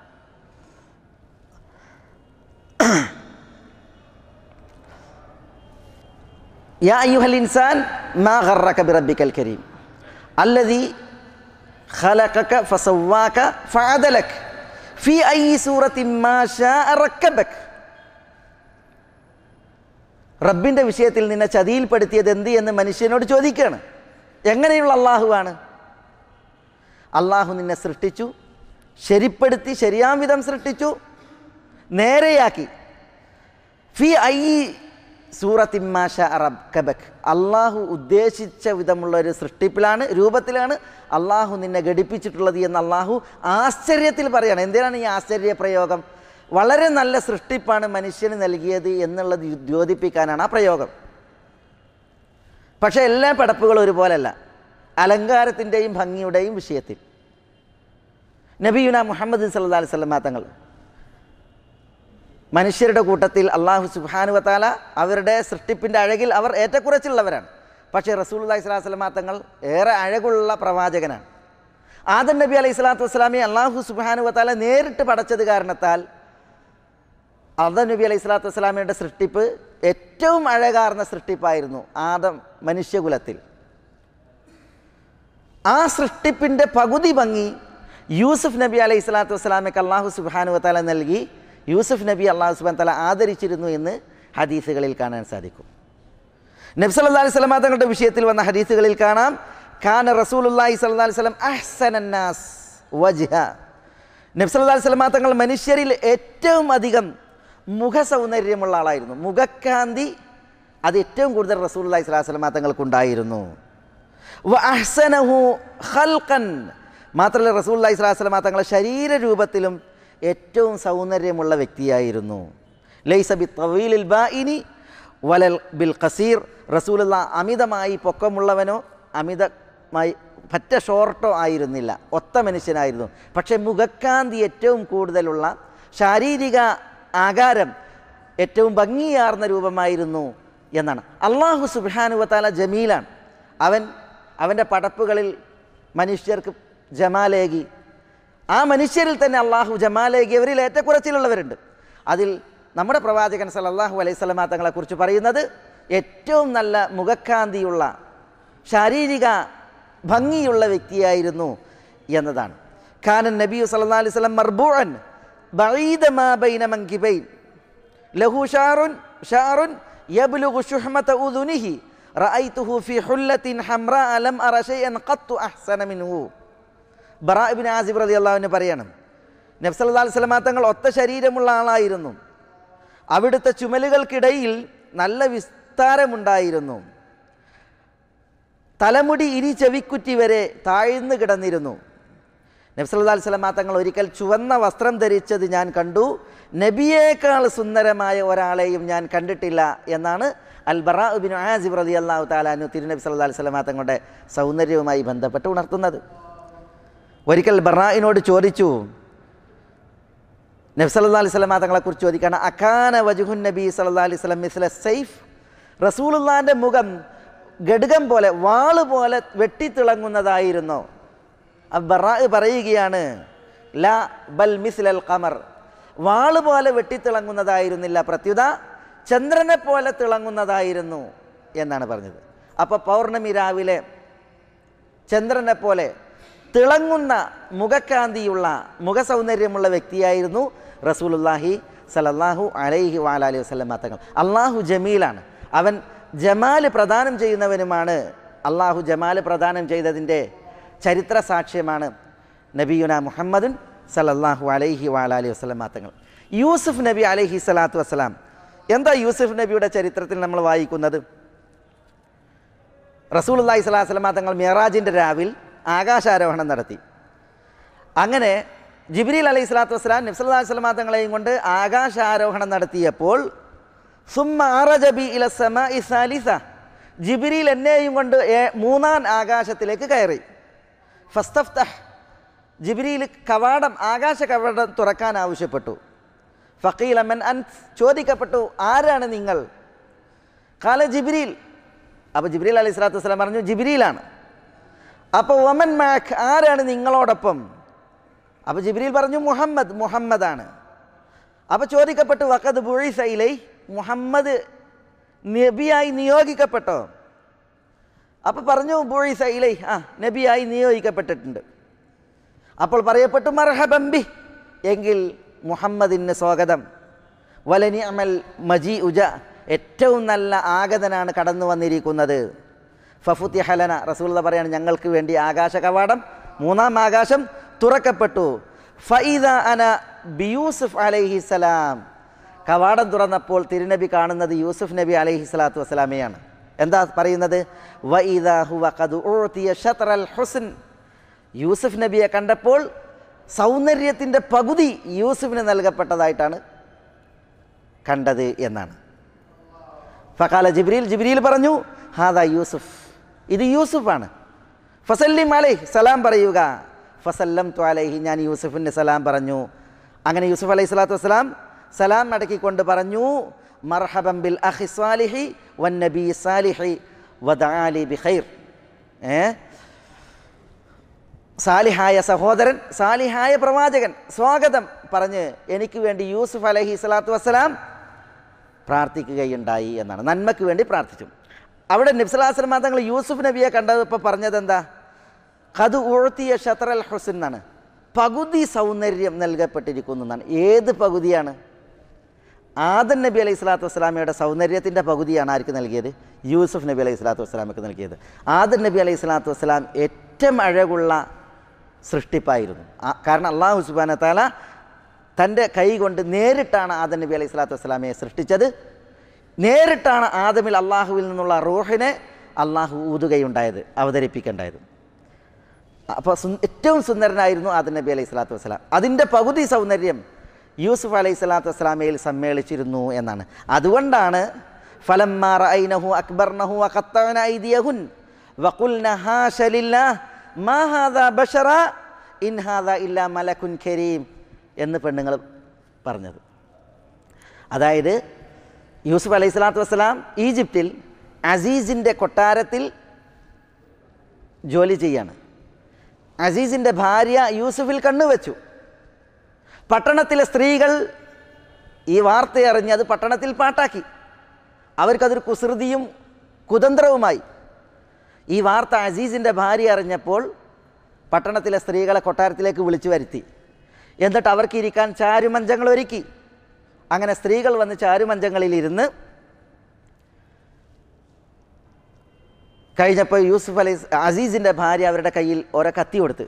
യാ അയ്യുഹൽ ഇൻസാൻ മാ ഗർറക ബിറബ്ബിക്കൽ കരീം അല്ലദീ ഖലഖക ഫസവ്വാക ഫഅദലക ഫീ അയ്യി സൂറത്തിൻ മാ ശാഅ റക്കബക. റബ്ബിൻ്റെ വിഷയത്തിൽ നിന്നെ ചതിയിൽപ്പെടുത്തിയത് എന്ത് എന്ന് മനുഷ്യനോട് ചോദിക്കുകയാണ്. എങ്ങനെയുള്ള അള്ളാഹുവാണ്? അള്ളാഹു നിന്നെ സൃഷ്ടിച്ചു, ശരിപ്പെടുത്തി, ശരിയാം വിധം സൃഷ്ടിച്ചു, നേരെയാക്കി. ഫി ഐ സൂറത്തിൻ മാ ശാഅ റക്കബക, അള്ളാഹു ഉദ്ദേശിച്ച വിധമുള്ള ഒരു സൃഷ്ടിപ്പിലാണ്, രൂപത്തിലാണ് അള്ളാഹു നിന്നെ ഘടിപ്പിച്ചിട്ടുള്ളത് എന്ന് അള്ളാഹു ആശ്ചര്യത്തിൽ പറയാണ്. എന്തിനാണ് ഈ ആശ്ചര്യ പ്രയോഗം? വളരെ നല്ല സൃഷ്ടിപ്പാണ് മനുഷ്യന് നൽകിയത് എന്നുള്ളത് ദ്യോതിപ്പിക്കാനാണ് ആ പ്രയോഗം. പക്ഷേ എല്ലാ പടപ്പുകളും ഒരുപോലല്ല, അലങ്കാരത്തിൻ്റെയും ഭംഗിയുടെയും വിഷയത്തിൽ. നബിയുന മുഹമ്മദ് സല്ലല്ലാഹു അലൈഹി വസല്ലം തങ്ങൾ മനുഷ്യരുടെ കൂട്ടത്തിൽ അള്ളാഹു സുബ്ഹാനഹു വ തആല അവരുടെ സൃഷ്ടിപ്പിൻ്റെ അഴകിൽ അവർ ഏറ്റക്കുറച്ചിലുള്ളവരാണ്. പക്ഷേ റസൂലുള്ളാഹി സ്വല്ലല്ലാഹു അലൈഹി വസല്ലം തങ്ങൾ ഏറെ അഴകുള്ള പ്രവാചകനാണ്. ആദം നബി അലൈഹി സ്വലാത്തു വസ്സലാമയെ അള്ളാഹു സുബ്ഹാനഹു വ തആല നേരിട്ട് പടച്ചത് കാരണത്താൽ ആദം നബി അലൈഹി സ്വലാത്തു വസ്സലാമയുടെ സൃഷ്ടിപ്പ് ഏറ്റവും അഴകാർന്ന സൃഷ്ടിപ്പായിരുന്നു ആദം മനുഷ്യകുലത്തിൽ. ആ സൃഷ്ടിപ്പിൻ്റെ പകുതി ഭംഗി യൂസുഫ് നബി അലൈഹി സ്വലാത്തു വസ്സലാമയ്ക്ക് അള്ളാഹു സുബ്ഹാനഹു വ തആല നൽകി. യൂസുഫ് നബി അള്ളാഹു സുബ്ഹാനഹു വ തആല ആദരിച്ചിരുന്നു എന്ന് ഹദീസുകളിൽ കാണാൻ സാധിക്കും. നബി സല്ലല്ലാഹു അലൈഹി വസല്ലം തങ്ങളുടെ വിഷയത്തിൽ വന്ന ഹദീസുകളിൽ കാണാം, കാന റസൂലുള്ളാഹി സ്വല്ലല്ലാഹു അലൈഹി വസല്ലം അഹ്സനന്നാസ് വജ്ഹ. നബി സല്ലല്ലാഹു അലൈഹി വസല്ലം തങ്ങൾ മനുഷ്യരിൽ ഏറ്റവും അധികം മുഖ സൗന്ദര്യമുള്ള ആളായിരുന്നു. മുഖക്കാന്തി അത് ഏറ്റവും കൂടുതൽ റസൂലുള്ളാഹി സ്വല്ലല്ലാഹു അലൈഹി വസല്ലം തങ്ങൾക്കുണ്ടായിരുന്നു. വ അഹ്സനഹു ഖൽഖൻ, മാത്രമല്ല റസൂലുള്ളാഹി സ്വല്ലല്ലാഹു അലൈഹി വസല്ലം തങ്ങളുടെ ശരീരരൂപത്തിലും ഏറ്റവും സൗന്ദര്യമുള്ള വ്യക്തിയായിരുന്നു. ലൈസ ബിത്തവീലിൽ ബാഇനി വലൽ ബിൽ ഖസീർ, റസൂലുള്ളാഹി അമിതമായി പൊക്കമുള്ളവനോ അമിതമായി പറ്റ ഷോർട്ടോ ആയിരുന്നില്ല, ഒത്ത മനുഷ്യനായിരുന്നു. പക്ഷേ മുഖക്കാന്തി ഏറ്റവും കൂടുതലുള്ള, ശാരീരിക ആകാരം ഏറ്റവും ഭംഗിയാർന്ന രൂപമായിരുന്നു എന്നാണ്. അല്ലാഹു സുബ്ഹാനഹു വ തആല ജമീലാണ്. അവൻ അവൻ്റെ പടപ്പുകളിൽ മനുഷ്യർക്ക് ജമാലേകി. ആ മനുഷ്യരിൽ തന്നെ അള്ളാഹു ജമാലേകിയവരിൽ ഏറ്റക്കുറച്ചിലുള്ളവരുണ്ട്. അതിൽ നമ്മുടെ പ്രവാചകൻ സല്ലല്ലാഹു അലൈഹി വസല്ലം തങ്ങളെക്കുറിച്ച് പറയുന്നത് ഏറ്റവും നല്ല മുഖക്കാന്തിയുള്ള, ശാരീരിക ഭംഗിയുള്ള വ്യക്തിയായിരുന്നു എന്നതാണ്. കാനൻ നബിയു സല്ലല്ലാഹു അലൈഹി വസല്ലം മർബൂഅൻ ബഈദ മാ ബൈന മൻകിബൈൻ ലഹു ഷാറുൻ ഷാറുൻ യബ്ലുഗു ശുഹ്മത ഉദുനിഹി റഅയ്തുഹു ഫീ ഹുല്ലത്തിൻ ഹംറാ ലം അറ ശൈഅൻ ഖത്തു അഹ്സന മിൻഹു. ബറാ ഇബ്നു ആസിബ് റളിയല്ലാഹു അൻഹു പറയണം, നബി സല്ലല്ലാഹു അലൈഹി വസല്ലം തങ്ങൾ ഒത്ത ശരീരമുള്ള ആളായിരുന്നു. അവിടുത്തെ ചുമലുകൾക്കിടയിൽ നല്ല വിസ്താരമുണ്ടായിരുന്നു. തലമുടി ഇരി ചെവിക്കുറ്റി വരെ താഴ്ന്നു കിടന്നിരുന്നു. നബി സല്ലല്ലാഹു അലൈഹി വസല്ലം തങ്ങൾ ഒരിക്കൽ ചുവന്ന വസ്ത്രം ധരിച്ചത് ഞാൻ കണ്ടു. നബിയേക്കാൾ സുന്ദരമായ ഒരാളെയും ഞാൻ കണ്ടിട്ടില്ല എന്നാണ് അൽ ബറാ ഇബ്നു ആസിബ് റളിയല്ലാഹു തആല അൻഹു തിരുനബി സല്ലല്ലാഹു അലൈഹി വസല്ലം തങ്ങളുടെ സൗന്ദര്യവുമായി ബന്ധപ്പെട്ട് ഉണർത്തുന്നത്. ഒരിക്കൽ ബറാഇനോട് ചോദിച്ചു, നബി സല്ലല്ലാഹു അലൈഹി വസല്ലം തങ്ങളെക്കുറിച്ച് ചോദിക്കുകയാണ്, അകാന വജ്ഹുൻ നബി സല്ലല്ലാഹു അലൈഹി വസല്ലം മിസ്ല സൈഫ്, റസൂലുള്ളാഹിൻ്റെ മുഖം ഘടകം പോലെ, വാള് പോലെ വെട്ടിത്തിളങ്ങുന്നതായിരുന്നോ? ബറാ പറയുകയാണ്, ലാ ബൽ മിസ്ലൽ ഖമർ, വാള് പോലെ വെട്ടിത്തിളങ്ങുന്നതായിരുന്നില്ല, പ്രത്യുത ചന്ദ്രനെ പോലെ തിളങ്ങുന്നതായിരുന്നു എന്നാണ് പറഞ്ഞത്. അപ്പോൾ പൗർണമി രാവിലെ ചന്ദ്രനെ പോലെ തിളങ്ങുന്ന മുഖക്കാന്തിയുള്ള, മുഖസൗന്ദര്യമുള്ള വ്യക്തിയായിരുന്നു റസൂലുള്ളാഹി സല്ലല്ലാഹു അലൈഹി വഅലൈഹി വസല്ലം തങ്ങൾ. അള്ളാഹു ജമീലാണ്, അവൻ ജമാൽ പ്രദാനം ചെയ്യുന്നവനുമാണ്. അള്ളാഹു ജമാൽ പ്രദാനം ചെയ്തതിൻ്റെ ചരിത്ര സാക്ഷ്യമാണ് നബിയുന മുഹമ്മദുൻ സല്ലല്ലാഹു അലൈഹി വഅലൈഹി വസല്ലം തങ്ങൾ. യൂസുഫ് നബി അലൈഹി സ്വലാത്തു വസ്സലാം, എന്താ യൂസുഫ് നബിയുടെ ചരിത്രത്തിൽ നമ്മൾ വായിക്കുന്നത്? റസൂലുള്ളാഹി സ്വല്ലല്ലാഹു അലൈഹി വസല്ലം തങ്ങൾ മിഅ്റാജിൻ്റെ രാവിൽ ആകാശാരോഹണം നടത്തി. അങ്ങനെ ജിബ്രീൽ അലൈഹി സ്വലാത്തു വസ്സലാം നബി സല്ലല്ലാഹു അലൈഹി വസല്ലം തങ്ങളെയും കൊണ്ട് ആകാശാരോഹണം നടത്തിയപ്പോൾ സുമ്മ അറജ ബി ഇല സമാഇ സാലിസ, ജിബ്രീൽ എന്നെയും കൊണ്ട് മൂന്നാം ആകാശത്തിലേക്ക് കയറി. ഫസ്തഫ്തഹ്, ജിബ്രീൽ കവാടം, ആകാശ കവാടം തുറക്കാൻ ആവശ്യപ്പെട്ടു. ഫഖീല മൻ അൻത്, ചോദിക്കപ്പെട്ടു ആരാണ് നിങ്ങൾ? ഖാല ജിബ്രീൽ. അപ്പോൾ ജിബ്രീൽ അലൈഹി സ്വലാത്തു വസ്സലാം പറഞ്ഞു ജിബ്രീലാണ്. അപ്പോൾ വമൻ മഅക്, ആരാണ് നിങ്ങളോടൊപ്പം? അപ്പോൾ ജിബ്രീൽ പറഞ്ഞു മുഹമ്മദ്, മുഹമ്മദാണ്. അപ്പോൾ ചോദിക്കപ്പെട്ടു വഖദ് ബുഇസ ഇലൈ, മുഹമ്മദ് നബിയായി നിയോഗിക്കപ്പെട്ടോ? അപ്പോൾ പറഞ്ഞു ബുഇസ ഇലൈ, ആ നബിയായി നിയോഗിക്കപ്പെട്ടിട്ടുണ്ട്. അപ്പോൾ പറയപ്പെട്ടു മർഹബൻ ബി, എങ്കിൽ മുഹമ്മദിന് സ്വാഗതം. വലനിഅമൽ മജീഉ ജാ, ഏറ്റവും നല്ല ആഗതനാണ് കടന്നു വന്നിരിക്കുന്നത്. ഫഫുതിഹ ലന, റസൂലുള്ളാഹി പറയാണ് ഞങ്ങൾക്ക് വേണ്ടി ആകാശ കവാടം, മൂന്നാം ആകാശം തുറക്കപ്പെട്ടു. ഫഇദാ അന ബിയൂസുഫ് അലൈഹിസ്സലാം, കവാടം തുറന്നപ്പോൾ തിരുനബി കാണുന്നത് യൂസുഫ് നബി അലൈഹി സ്വലാത്തു വസ്സലാമയാണ്. എന്താ പറയുന്നത്? വഇദാ ഹുവ ഖദ് ഉഅതിയ ശത്റൽ ഹുസ്ൻ, യൂസുഫ് നബിയെ കണ്ടപ്പോൾ സൗന്ദര്യത്തിൻ്റെ പകുതി യൂസുഫിന് നൽകപ്പെട്ടതായിട്ടാണ് കണ്ടത് എന്നാണ്. ഫഖാല ജിബ്രീൽ, ജിബ്രീൽ പറഞ്ഞു ഹാദാ യൂസുഫ്, ഇത് യൂസുഫാണ്. ഫസല്ലിം അലൈഹി, സലാം പറയുക. ഫസല്ലംതു അലൈഹി, ഞാൻ യൂസുഫിന് സലാം പറഞ്ഞു. അങ്ങനെ യൂസുഫ് അലൈഹി സ്വലാത്തു വസ്സലാം സലാം മടക്കിക്കൊണ്ട് പറഞ്ഞു മർഹബൻ ബിൽ അഖി സാലിഹി വൻ നബി സാലിഹി വദഅലി ബിഖൈർ, ഏ സാലിഹായ സഹോദരൻ, സാലിഹായ പ്രവാചകൻ, സ്വാഗതം പറഞ്ഞ് എനിക്ക് വേണ്ടി യൂസുഫ് അലൈഹി സ്വലാത്തു വസ്സലാം പ്രാർത്ഥിക്കുകയുണ്ടായി എന്നാണ്. നന്മയ്ക്ക് വേണ്ടി പ്രാർത്ഥിച്ചു. അവിടെ നബി സല്ലല്ലാഹു അലൈഹി വസല്ലം തങ്ങൾ യൂസുഫ് നബിയെ കണ്ടപ്പോൾ പറഞ്ഞത് എന്താ? ഖദ് ഉഅതിയ ശത്റൽ ഹുസ്ൻ എന്നാണ്, പകുതി സൗന്ദര്യം നൽകപ്പെട്ടിരിക്കുന്നു എന്നാണ്. ഏത് പകുതിയാണ്? ആദം നബി അലൈഹി സ്വലാത്തു വസ്സലാമയുടെ സൗന്ദര്യത്തിൻ്റെ പകുതിയാണ് ആർക്ക് നൽകിയത്? യൂസുഫ് നബി അലൈഹി സ്വലാത്തു വസ്സലാമയ്ക്ക് നൽകിയത്. ആദം നബി അലൈഹി സ്വലാത്തു വസ്സലാം ഏറ്റവും അഴകുള്ള സൃഷ്ടിപ്പായിരുന്നു. കാരണം അള്ളാഹു സുബ്ഹാനഹു വ തആല തൻ്റെ കൈ കൊണ്ട് നേരിട്ടാണ് ആദം നബി അലൈഹി സ്വലാത്തു വസ്സലാമയെ സൃഷ്ടിച്ചത്. നേരിട്ടാണ് ആദമിൽ അള്ളാഹുവിൽ നിന്നുള്ള റൂഹിനെ അള്ളാഹു ഊതുകയുണ്ടായത്, അവതരിപ്പിക്കേണ്ടായത്. അപ്പോൾ ഏറ്റവും സുന്ദരനായിരുന്നു ആദം നബി അലൈഹി സ്വലാത്തു വസ്സലാം. അതിൻ്റെ പകുതി സൗന്ദര്യം യൂസുഫ് അലൈഹി സ്വലാത്തു വസ്സലാമയിൽ സമ്മേളിച്ചിരുന്നു എന്നാണ്. അതുകൊണ്ടാണ് ഫലമ്മാ റഅയ്നഹു അക്ബർനഹു വഖത്തഅന ഐദിയഹുൻ വഖുൽന ഹാശ ലില്ലാഹ് മാ ഹാദാ ബശറ ഇൻ ഹാദാ ഇല്ലാ മലക്കുൻ കരീം എന്ന് പെണ്ണുങ്ങൾ പറഞ്ഞത്. അതായത് യൂസുഫ് അലൈഹി സ്വലാത്തു വസ്സലാം ഈജിപ്തിൽ അസീസിൻ്റെ കൊട്ടാരത്തിൽ ജോലി ചെയ്യാണ്. അസീസിൻ്റെ ഭാര്യ യൂസുഫിൽ കണ്ണുവെച്ചു. പട്ടണത്തിലെ സ്ത്രീകൾ ഈ വാർത്തയറിഞ്ഞ് അത് പട്ടണത്തിൽ പാട്ടാക്കി. അവർക്കതൊരു കുസൃതിയും കുതന്ത്രവുമായി. ഈ വാർത്ത അസീസിൻ്റെ ഭാര്യ അറിഞ്ഞപ്പോൾ പട്ടണത്തിലെ സ്ത്രീകളെ കൊട്ടാരത്തിലേക്ക് വിളിച്ചു വരുത്തി. എന്നിട്ട് അവർക്ക് ഇരിക്കാൻ ചാരുമഞ്ചങ്ങൾ ഒരുക്കി. അങ്ങനെ സ്ത്രീകൾ വന്ന് ചാരുമഞ്ചങ്ങളിലിരുന്ന് കഴിഞ്ഞപ്പോൾ യൂസുഫ് അലൈഹി അസീസിൻ്റെ ഭാര്യ അവരുടെ കയ്യിൽ ഓരോ കത്തി കൊടുത്ത്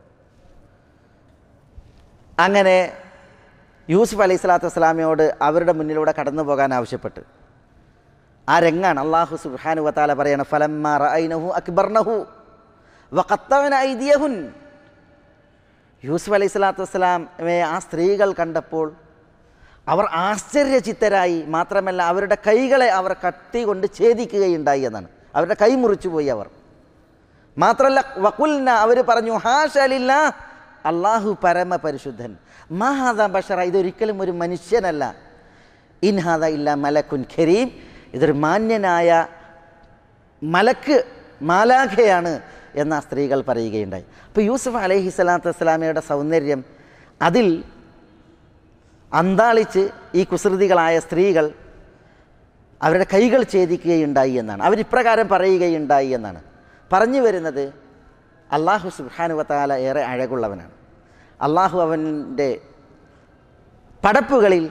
അങ്ങനെ യൂസുഫ് അലൈഹി സ്വലാത്തു വസ്സലാമയോട് അവരുടെ മുന്നിലൂടെ കടന്നു പോകാൻ ആവശ്യപ്പെട്ട്. ആ രംഗാണ് അല്ലാഹു സുബ്ഹാനഹു വ തആല പറയണ ഫലമ്മാ റഅയ്നഹു അക്ബർനഹു വഖത്തഅന ഐദിയഹുൻ. യൂസുഫ് അലൈഹി സ്വലാത്തു വസ്സലാമയെ ആ സ്ത്രീകൾ കണ്ടപ്പോൾ അവർ ആശ്ചര്യചിത്തരായി. മാത്രമല്ല അവരുടെ കൈകളെ അവർ കത്തി കൊണ്ട് ഛേദിക്കുകയുണ്ടായി എന്നാണ്. അവരുടെ കൈ മുറിച്ചു പോയി അവർ. മാത്രമല്ല വഖുൽന, അവർ പറഞ്ഞു ഹാശ ലില്ലാഹ്, അള്ളാഹു പരമ പരിശുദ്ധൻ. മാ ഹാദാ ബശറ, ഇതൊരിക്കലും ഒരു മനുഷ്യനല്ല. ഇൻ ഹാദാ ഇല്ലാ മലക്കുൻ കരീം, ഇതൊരു മാന്യനായ മലക്ക് മാലാഖയാണ് എന്ന സ്ത്രീകൾ പറയുകയുണ്ടായി. അപ്പോൾ യൂസുഫ് അലൈഹി സ്വലാത്തു വസ്സലാമയുടെ സൗന്ദര്യം അതിൽ അന്താളിച്ച് ഈ കുസൃതികളായ സ്ത്രീകൾ അവരുടെ കൈകൾ ഛേദിക്കുകയുണ്ടായി എന്നാണ്. അവരിപ്രകാരം പറയുകയുണ്ടായി എന്നാണ്. പറഞ്ഞു വരുന്നത് അള്ളാഹു സുബ്ഹാനഹു വ തആല ഏറെ അഴകുള്ളവനാണ്. അള്ളാഹു അവൻ്റെ പടപ്പുകളിൽ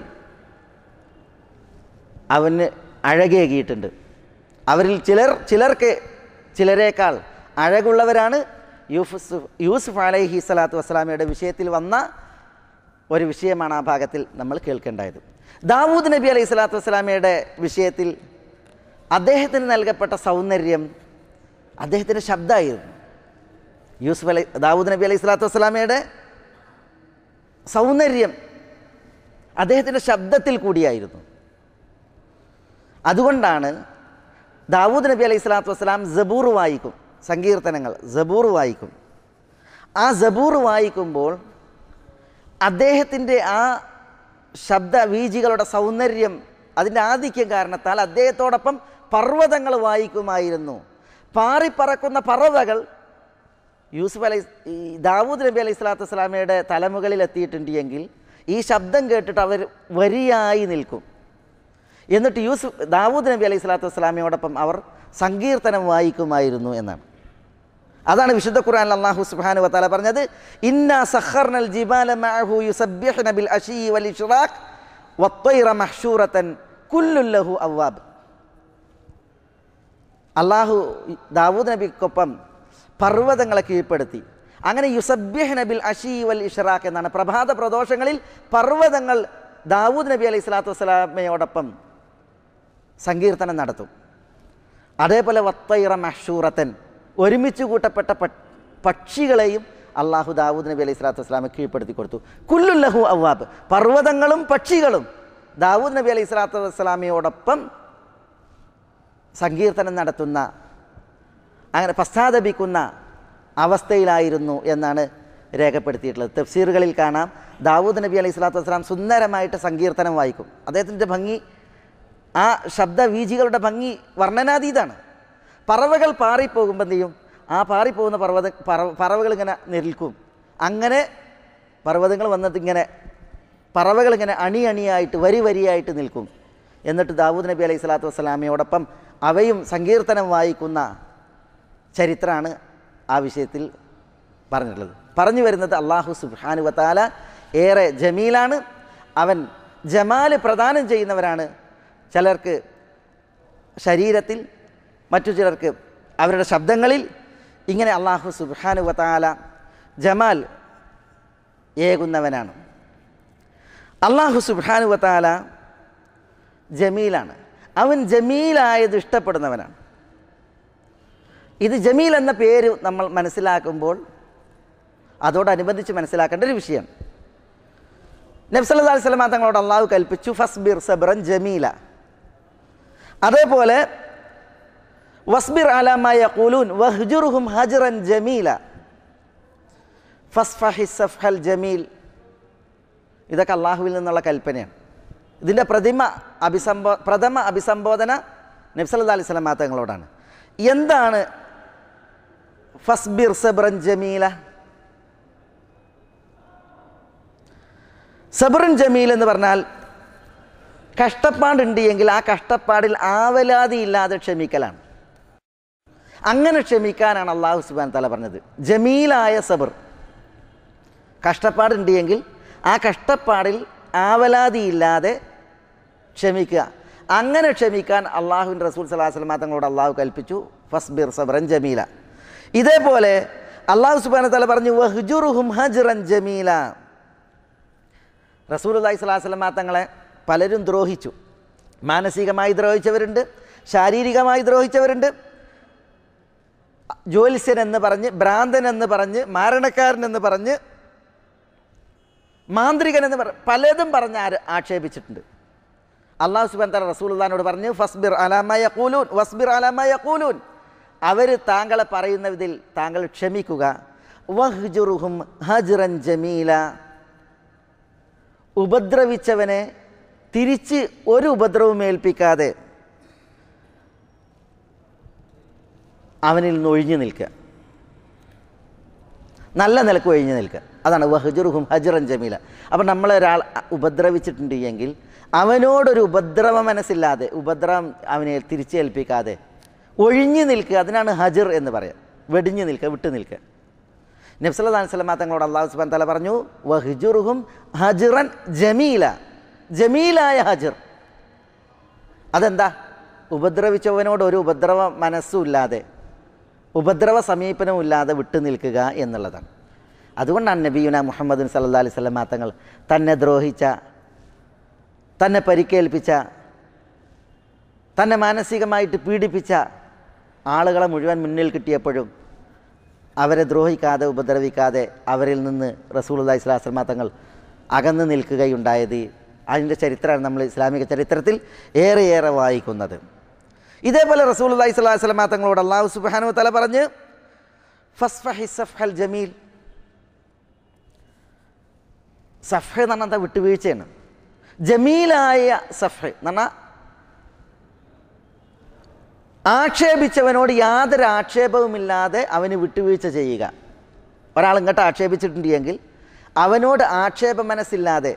അവന് അഴകേകിയിട്ടുണ്ട്. അവരിൽ ചിലർ ചിലർക്ക് ചിലരേക്കാൾ അഴകുള്ളവരാണ്. യൂസുഫ് യൂസുഫ് അലൈഹി സ്വലാത്തു വസ്സലാമയുടെ വിഷയത്തിൽ വന്ന ഒരു വിഷയമാണ് ആ ഭാഗത്തിൽ നമ്മൾ കേൾക്കേണ്ടത്. ദാവൂദ് നബി അലൈഹി സ്വലാത്തു വസ്സലാമയുടെ വിഷയത്തിൽ അദ്ദേഹത്തിന് നൽകപ്പെട്ട സൗന്ദര്യം അദ്ദേഹത്തിൻ്റെ ശബ്ദമായിരുന്നു. യൂസുഫ് അലൈ ദാവൂദ് നബി അലൈഹി സ്വലാത്തു വസ്സലാമയുടെ സൗന്ദര്യം അദ്ദേഹത്തിൻ്റെ ശബ്ദത്തിൽ കൂടിയായിരുന്നു. അതുകൊണ്ടാണ് ദാവൂദ് നബി അലൈഹി സ്വലാത്തു വസ്സലാം സബൂർ വായിക്കും, സങ്കീർത്തനങ്ങൾ സബൂർ വായിക്കും. ആ സബൂർ വായിക്കുമ്പോൾ അദ്ദേഹത്തിൻ്റെ ആ ശബ്ദവീജികളുടെ സൗന്ദര്യം, അതിൻ്റെ ആധിക്യം കാരണത്താൽ അദ്ദേഹത്തോടൊപ്പം പർവ്വതങ്ങൾ വായിക്കുമായിരുന്നു. പാറിപ്പറക്കുന്ന പറവകൾ യൂസുഫ് അലൈഹി ഈ ദാവൂദ് നബി അലൈഹി സ്വലാത്തു വസ്സലാമയുടെ തലമുകളിൽ എത്തിയിട്ടുണ്ട് എങ്കിൽ ഈ ശബ്ദം കേട്ടിട്ട് അവർ വരിയായി നിൽക്കും. എന്നിട്ട് യൂസുഫ് ദാവൂദ് നബി അലൈഹി സ്വലാത്തു വസ്സലാമയോടൊപ്പം അവർ സങ്കീർത്തനം വായിക്കുമായിരുന്നു എന്നാണ്. അതാണ് വിശുദ്ധ ഖുർആനിൽ അല്ലാഹു സുബ്ഹാനഹു വ തആല പറഞ്ഞത് ഇന്നാ സഖർനൽ ജിബാല മഅഹു യുസബ്ബിഹ്ന ബിൽ അശീ വൽ ഇശ്റാഖ് വത്വയ്റ മഹ്ശൂറതൻ കുല്ലുൻ ലഹു അവ്വാബ്. അല്ലാഹു ദാവൂദ് നബിക്കൊപ്പം പർവ്വതങ്ങളെ കീഴ്പ്പെടുത്തി. അങ്ങനെ യുസബ്ബിഹ്ന ബിൽ അശീ വൽ ഇശ്റാഖ് എന്നാണ്. പ്രഭാത പ്രദോഷങ്ങളിൽ പർവ്വതങ്ങൾ ദാവൂദ് നബി അലൈഹി സ്വലാത്തു വസ്സലാമയോടൊപ്പം സങ്കീർത്തനം നടത്തും. അതേപോലെ വത്വയ്റ മഹ്ശൂറതൻ, ഒരുമിച്ച് കൂട്ടപ്പെട്ട പക്ഷികളെയും അള്ളാഹു ദാവൂദ് നബി അലൈഹി സ്വലാത്തു വസ്സലാമെ കീഴ്പ്പെടുത്തി കൊടുത്തു. കുല്ലുൻ ലഹു അവ്വാബ്, പർവ്വതങ്ങളും പക്ഷികളും ദാവൂദ് നബി അലൈഹി സ്വലാത്തു വസ്സലാമയോടൊപ്പം സങ്കീർത്തനം നടത്തുന്ന, അങ്ങനെ പശ്ചാത്തപിക്കുന്ന അവസ്ഥയിലായിരുന്നു എന്നാണ് രേഖപ്പെടുത്തിയിട്ടുള്ളത്. തഫ്സീറുകളിൽ കാണാം ദാവൂദ് നബി അലൈഹി സ്വലാത്തു വസ്സലാം സുന്ദരമായിട്ട് സങ്കീർത്തനം വായിക്കും. അദ്ദേഹത്തിൻ്റെ ഭംഗി, ആ ശബ്ദവീജികളുടെ ഭംഗി വർണ്ണനാതീതാണ്. പറവകൾ പാറിപ്പോകുമ്പോൾ എന്ത് ചെയ്യും? ആ പാറിപ്പോകുന്ന പർവ്വത പറവ പറവകൾ ഇങ്ങനെ നിൽക്കും. അങ്ങനെ പർവ്വതങ്ങൾ വന്നിട്ട് ഇങ്ങനെ പറവകൾ ഇങ്ങനെ അണി അണിയായിട്ട് വരി വരിയായിട്ട് നിൽക്കും. എന്നിട്ട് ദാവൂദ് നബി അലൈഹി സ്വലാത്തു വസ്സലാമയോടൊപ്പം അവയും സങ്കീർത്തനം വായിക്കുന്ന ചരിത്രമാണ് ആ വിഷയത്തിൽ പറഞ്ഞിട്ടുള്ളത്. പറഞ്ഞു വരുന്നത് അല്ലാഹു സുബ്ഹാനഹു വ തആല ഏറെ ജമീലാണ്. അവൻ ജമാല് പ്രദാനം ചെയ്യുന്നവരാണ്. ചിലർക്ക് ശരീരത്തിൽ, മറ്റു ചിലർക്ക് അവരുടെ ശബ്ദങ്ങളിൽ. ഇങ്ങനെ അല്ലാഹു സുബ്ഹാനഹു വ തആല ജമാൽ ഏകുന്നവനാണ്. അല്ലാഹു സുബ്ഹാനഹു വ തആല ജമീലാണ്. അവൻ ജമീലായത് ഇഷ്ടപ്പെടുന്നവനാണ്. ഇത് ജമീൽ എന്ന പേര് നമ്മൾ മനസ്സിലാക്കുമ്പോൾ അതോടനുബന്ധിച്ച് മനസ്സിലാക്കേണ്ട ഒരു വിഷയം. നബി സല്ലല്ലാഹു അലൈഹി വസല്ലം തങ്ങളോട് അള്ളാഹു കൽപ്പിച്ചു ഫസ്ബിർ സബ്റൻ ജമീല. അതേപോലെ വസ്ബിർ അലാ മാ യഖൂലൂൻ വഹ്ജുർഹും ഹജ്റൻ ജമീല ഫസ്ഫഹി സഫ്ഹൽ ജമീൽ. ഇതൊക്കെ അള്ളാഹുവിൽ നിന്നുള്ള കൽപ്പനയാണ്. ഇതിൻ്റെ പ്രതിമ അഭിസംബോ പ്രഥമ അഭിസംബോധന നബി സല്ലല്ലാഹു അലൈഹി വസല്ലം തങ്ങളോടാണ്. എന്താണ് ഫസ്ബിർ സബ്റൻ ജമീല? സബ്റുൻ ജമീൽ എന്ന് പറഞ്ഞാൽ കഷ്ടപ്പാടുണ്ട് എങ്കിൽ ആ കഷ്ടപ്പാടിൽ ആവലാതി ഇല്ലാതെ ക്ഷമിക്കലാണ്. അങ്ങനെ ക്ഷമിക്കാനാണ് അല്ലാഹു സുബ്ഹാനഹു വ തആല പറഞ്ഞത്. ജമീലായ സബ്ർ. കഷ്ടപ്പാടുണ്ട് എങ്കിൽ ആ കഷ്ടപ്പാടിൽ ആവലാതി ഇല്ലാതെ ക്ഷമിക്കുക. അങ്ങനെ ക്ഷമിക്കാൻ അള്ളാഹുവിൻ്റെ റസൂൽ സല്ലല്ലാഹു അലൈഹി വസല്ലം തങ്ങളോട് അള്ളാഹു കൽപ്പിച്ചു ഫസ്ബിർ സബ്റൻ ജമീല. ഇതേപോലെ അള്ളാഹു സുബ്ഹാനഹു വ തആല പറഞ്ഞു വഹ്ജുർഹും ഹജ്റൻ ജമീല. റസൂലുള്ളാഹി സ്വല്ലല്ലാഹു അലൈഹി വസല്ലം തങ്ങളെ പലരും ദ്രോഹിച്ചു. മാനസികമായി ദ്രോഹിച്ചവരുണ്ട്, ശാരീരികമായി ദ്രോഹിച്ചവരുണ്ട്. ജ്യോത്സ്യൻ എന്ന് പറഞ്ഞ്, ഭ്രാന്തൻ എന്ന് പറഞ്ഞ്, മാരണക്കാരൻ എന്ന് പറഞ്ഞ്, മാന്ത്രികൻ എന്ന് പറഞ്ഞ് പലതും പറഞ്ഞ് ആര് ആക്ഷേപിച്ചിട്ടുണ്ട്. അല്ലാഹു സുബ്ഹാനഹു വ തആല റസൂലുള്ളാഹിനോട് പറഞ്ഞു ഫസ്ബിർ അലാ മാ യഖൂലൂൻ വസ്ബിർ അലാ മാ യഖൂലൂൻ. അവർ താങ്കളെ പറയുന്നതിൽ താങ്കൾ ക്ഷമിക്കുക. വഹ്ജുർഹും ഹജ്റൻ ജമീല. ഉപദ്രവിച്ചവനെ തിരിച്ച് ഒരു ഉപദ്രവവും ഏൽപ്പിക്കാതെ അവനിൽ നിന്ന് ഒഴിഞ്ഞു നിൽക്കുക, നല്ല നിലക്ക് ഒഴിഞ്ഞു നിൽക്കുക. അതാണ് വഹ്ജുർഹും ഹജ്റൻ ജമീല. അപ്പം നമ്മളൊരാൾ ഉപദ്രവിച്ചിട്ടുണ്ട് എങ്കിൽ അവനോടൊരു ഉപദ്രവ മനസ്സില്ലാതെ, ഉപദ്രവം അവനെ തിരിച്ചേൽപ്പിക്കാതെ ഒഴിഞ്ഞു നിൽക്കുക. അതിനാണ് ഹജ്ർ എന്ന് പറയാം. വെടിഞ്ഞു നിൽക്കുക, വിട്ടു നിൽക്കുക. നബി സല്ലല്ലാഹു അലൈഹി വസല്ലം തങ്ങളോട് അല്ലാഹു സുബ്ഹാനഹു വ തആല പറഞ്ഞു വഹ്ജുർഹും ഹജ്റൻ ജമീല. ജമീലായ ഹജ്ർ. അതെന്താ? ഉപദ്രവിച്ചവനോട് ഒരു ഉപദ്രവ മനസ്സുമില്ലാതെ, ഉപദ്രവ സമീപനമില്ലാതെ വിട്ടു നിൽക്കുക എന്നുള്ളതാണ്. അതുകൊണ്ടാണ് നബിയുനാ മുഹമ്മദ് സല്ലല്ലാഹു അലൈഹി വസല്ലം തങ്ങൾ തന്നെ ദ്രോഹിച്ച, തന്നെ പരിക്കേൽപ്പിച്ച, തന്നെ മാനസികമായിട്ട് പീഡിപ്പിച്ച ആളുകളെ മുഴുവൻ മുന്നിൽ കിട്ടിയപ്പോഴും അവരെ ദ്രോഹിക്കാതെ, ഉപദ്രവിക്കാതെ അവരിൽ നിന്ന് റസൂലുള്ളാഹി സ്വല്ലല്ലാഹു അലൈഹി വസല്ലം തങ്ങൾ അകന്നു നിൽക്കുകയുണ്ടായത്. അതിൻ്റെ ചരിത്രമാണ് നമ്മൾ ഇസ്ലാമിക ചരിത്രത്തിൽ ഏറെയേറെ വായിക്കുന്നത്. ഇതേപോലെ റസൂലുള്ളാഹി സ്വല്ലല്ലാഹു അലൈഹി വസല്ലം തങ്ങളോട് അല്ലാഹു സുബ്ഹാനഹു വ തആല പറഞ്ഞ് ഫസ്ഫഹി സഫ്ഹൽ ജമീൽ. സഫ്ഹ് എന്ന് പറഞ്ഞാൽ വിട്ടുവീഴ്ചയാണ്. ജമീലായ സഫ്ഹ് എന്ന് പറഞ്ഞാൽ ആക്ഷേപിച്ചവനോട് യാതൊരു ആക്ഷേപവുമില്ലാതെ അവന് വിട്ടുവീഴ്ച ചെയ്യുക. ഒരാൾ ഇങ്ങോട്ട് ആക്ഷേപിച്ചിട്ടുണ്ട് എങ്കിൽ അവനോട് ആക്ഷേപ മനസ്സില്ലാതെ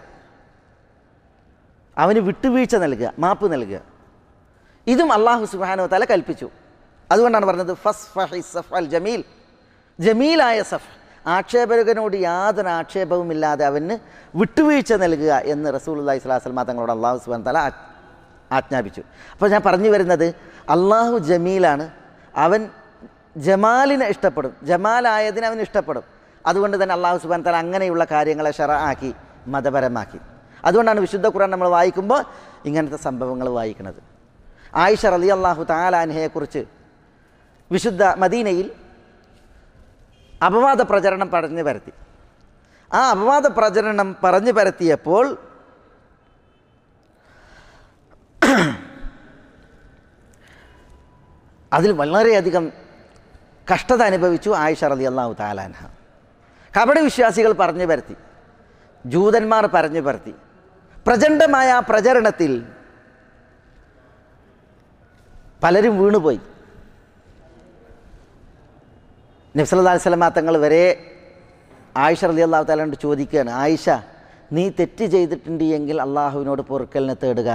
അവന് വിട്ടുവീഴ്ച നൽകുക, മാപ്പ് നൽകുക. ഇതും അല്ലാഹു സുബ്ഹാനഹു വ തആല കൽപ്പിച്ചു. അതുകൊണ്ടാണ് പറഞ്ഞത് ഫസ്ഫഹി സഫ്ഹൽ ജമീൽ. ജമീലായ സഫ്. ആക്ഷേപകനോട് യാതൊരു ആക്ഷേപവുമില്ലാതെ അവന് വിട്ടുവീഴ്ച നൽകുക എന്ന് റസൂലുള്ളാഹി സ്വല്ലല്ലാഹു അലൈഹി വസല്ലം തങ്ങളോട് അല്ലാഹു സുബ്ഹാനഹു വ തആല ആജ്ഞാപിച്ചു. അപ്പോൾ ഞാൻ പറഞ്ഞു വരുന്നത് അള്ളാഹു ജമീലാണ്. അവൻ ജമാലിനെ ഇഷ്ടപ്പെടും, ജമാലായതിനെ അവൻ ഇഷ്ടപ്പെടും. അതുകൊണ്ട് തന്നെ അല്ലാഹു സുബ്ഹാനഹു വ തആല അങ്ങനെയുള്ള കാര്യങ്ങളെ ശറആക്കി, മതപരമാക്കി. അതുകൊണ്ടാണ് വിശുദ്ധ ഖുർആൻ നമ്മൾ വായിക്കുമ്പോൾ ഇങ്ങനത്തെ സംഭവങ്ങൾ വായിക്കുന്നത്. ആയിഷ റളിയല്ലാഹു തആല അൻഹയെക്കുറിച്ച് വിശുദ്ധ മദീനയിൽ അപവാദ പ്രചരണം പറഞ്ഞു പരത്തി. ആ അപവാദ പ്രചരണം പറഞ്ഞു പരത്തിയപ്പോൾ അതിൽ വളരെയധികം കഷ്ടത അനുഭവിച്ചു ആയിഷ റളിയല്ലാഹു തആല അൻഹ. കപട വിശ്വാസികൾ പറഞ്ഞു പരത്തി, ജൂതന്മാർ പറഞ്ഞു പരത്തി. പ്രചണ്ഡമായ ആ പ്രചരണത്തിൽ പലരും വീണുപോയി. നബി സല്ലല്ലാഹു അലൈഹി വസല്ലം തങ്ങൾ വരെ ആയിഷ റളിയല്ലാഹു തആലയോട് ചോദിക്കുകയാണ്, ആയിഷ നീ തെറ്റ് ചെയ്തിട്ടുണ്ട് എങ്കിൽ അള്ളാഹുവിനോട് പൊറുക്കലിനെ തേടുക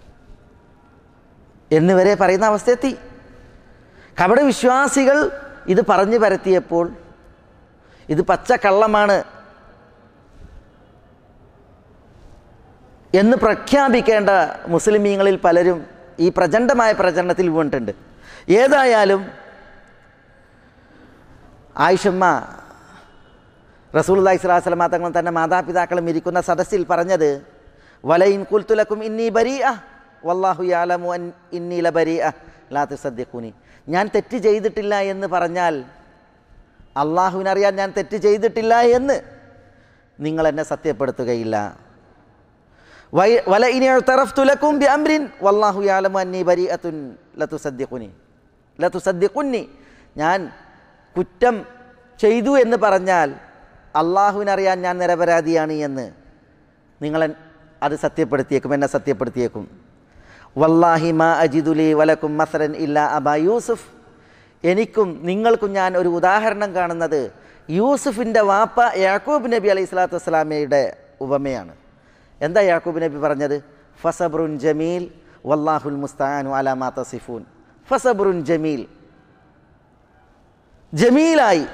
എന്ന് വരെ പറയുന്ന അവസ്ഥയെത്തി. കപട വിശ്വാസികൾ ഇത് പറഞ്ഞു പരത്തിയപ്പോൾ ഇത് പച്ചക്കള്ളമാണ് എന്ന് പ്രഖ്യാപിക്കേണ്ട മുസ്ലിമീങ്ങളിൽ പലരും ഈ പ്രചണ്ഡമായ പ്രചരണത്തിൽ വീണിട്ടുണ്ട്. ഏതായാലും ആയിഷമ്മ റസൂലുള്ളാഹി സ്വല്ലല്ലാഹു അലൈഹി വസല്ലം തങ്ങൾ തന്നെ മാതാപിതാക്കളും ഇരിക്കുന്ന സദസ്സിൽ പറഞ്ഞത്, വലയിൻ ഖുൽതുലക്കും ഇന്നി ബരീഅ വല്ലാഹു യഅലമു അൻ ഇന്നി ലബരീഅ ലാ തുസദ്ദിഖൂനി. ഞാൻ തെറ്റ് ചെയ്തിട്ടില്ല എന്ന് പറഞ്ഞാൽ അള്ളാഹുവിനറിയാൻ ഞാൻ തെറ്റ് ചെയ്തിട്ടില്ല എന്ന് നിങ്ങൾ എന്നെ സത്യപ്പെടുത്തുകയില്ല. വലഇൻ ഇഅ്തറഫ്തു ലക്കും ബിഅംരിൻ വല്ലാഹു യഅലമു അന്നി ബരീഅത്തുൻ ലതുസദ്ദിഖൂനി ലതുസദ്ദിഖുന്നി. ഞാൻ കുറ്റം ചെയ്തു എന്ന് പറഞ്ഞാൽ അള്ളാഹുവിനറിയാൻ ഞാൻ നിരപരാധിയാണ് എന്ന് നിങ്ങൾ അത് സത്യപ്പെടുത്തിയേക്കും, എന്നെ സത്യപ്പെടുത്തിയേക്കും. വല്ലാഹി മാ അജിദു ലീ വലക്കും മസലൻ ഇല്ലാ അബാ യൂസുഫ്. എനിക്കും നിങ്ങൾക്കും ഞാൻ ഒരു ഉദാഹരണം കാണുന്നത് യൂസുഫിൻ്റെ വാപ്പ യാക്കൂബ് നബി അലൈഹി സ്വലാത്തു വസ്സലാമയുടെ ഉപമയാണ്. എന്താ യാക്കൂബ് നബി പറഞ്ഞത്? ഫസബ്റുൻ ജമീൽ വല്ലാഹുൽ മുസ്തആനു അലാ മാ തസിഫൂൻ. ഫസബ്റുൻ ജമീൽ, ജമീലായി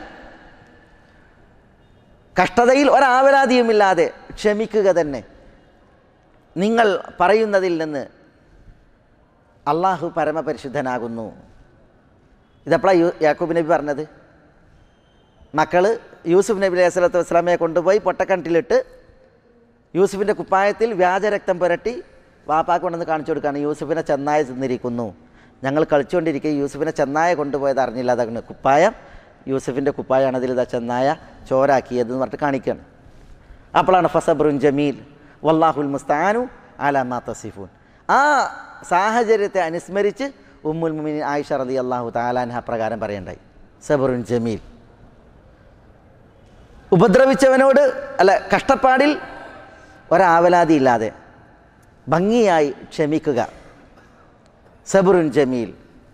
കഷ്ടതയിൽ ഒരാവലാതിയുമില്ലാതെ ക്ഷമിക്കുക തന്നെ. നിങ്ങൾ പറയുന്നതിൽ നിന്ന് അള്ളാഹു പരമപരിശുദ്ധനാകുന്നു. ഇതെപ്പോഴാണ് യൂ യാക്കൂബ് നബി പറഞ്ഞത്? മക്കൾ യൂസുഫ് നബി അലൈഹി സ്വലാത്തു വസ്സലാമയെ കൊണ്ടുപോയി പൊട്ടക്കിണറ്റിലിട്ട് യൂസുഫിൻ്റെ കുപ്പായത്തിൽ വ്യാജരക്തം പുരട്ടി വാപ്പാക്ക് കൊണ്ടുവന്ന് കാണിച്ചു കൊടുക്കുകയാണ്. യൂസുഫിനെ ചെന്നായ തിന്നിരിക്കുന്നു. ഞങ്ങൾ കളിച്ചുകൊണ്ടിരിക്കുക യൂസുഫിനെ ചെന്നായ കൊണ്ടുപോയത് അറിഞ്ഞില്ല. അതാണ് കുപ്പായം, യൂസുഫിൻ്റെ കുപ്പായാണ് അതിൽ ഇതാ ചെന്നായ ചോരാക്കിയതെന്ന് പറഞ്ഞിട്ട് കാണിക്കുകയാണ്. അപ്പോഴാണ് ഫസബ്റുൻ ജമീൽ വല്ലാഹുൽ മുസ്തആനു അലാ മാ തസിഫൂൻ. ആ സാഹചര്യത്തെ അനുസ്മരിച്ച് ഉമ്മുൽ മുഅ്മിനീൻ ആയിഷ റളിയല്ലാഹു തആല അൻഹ പ്രകാരം പറയണ്ടായി, സബ്റുൻ ജമീൽ. ഉപദ്രവിച്ചവനോട് അല്ല, കഷ്ടപ്പാടിൽ ഒരാവലാതി ഇല്ലാതെ ഭംഗിയായി ക്ഷമിക്കുക, സബ്റുൻ ജമീൽ.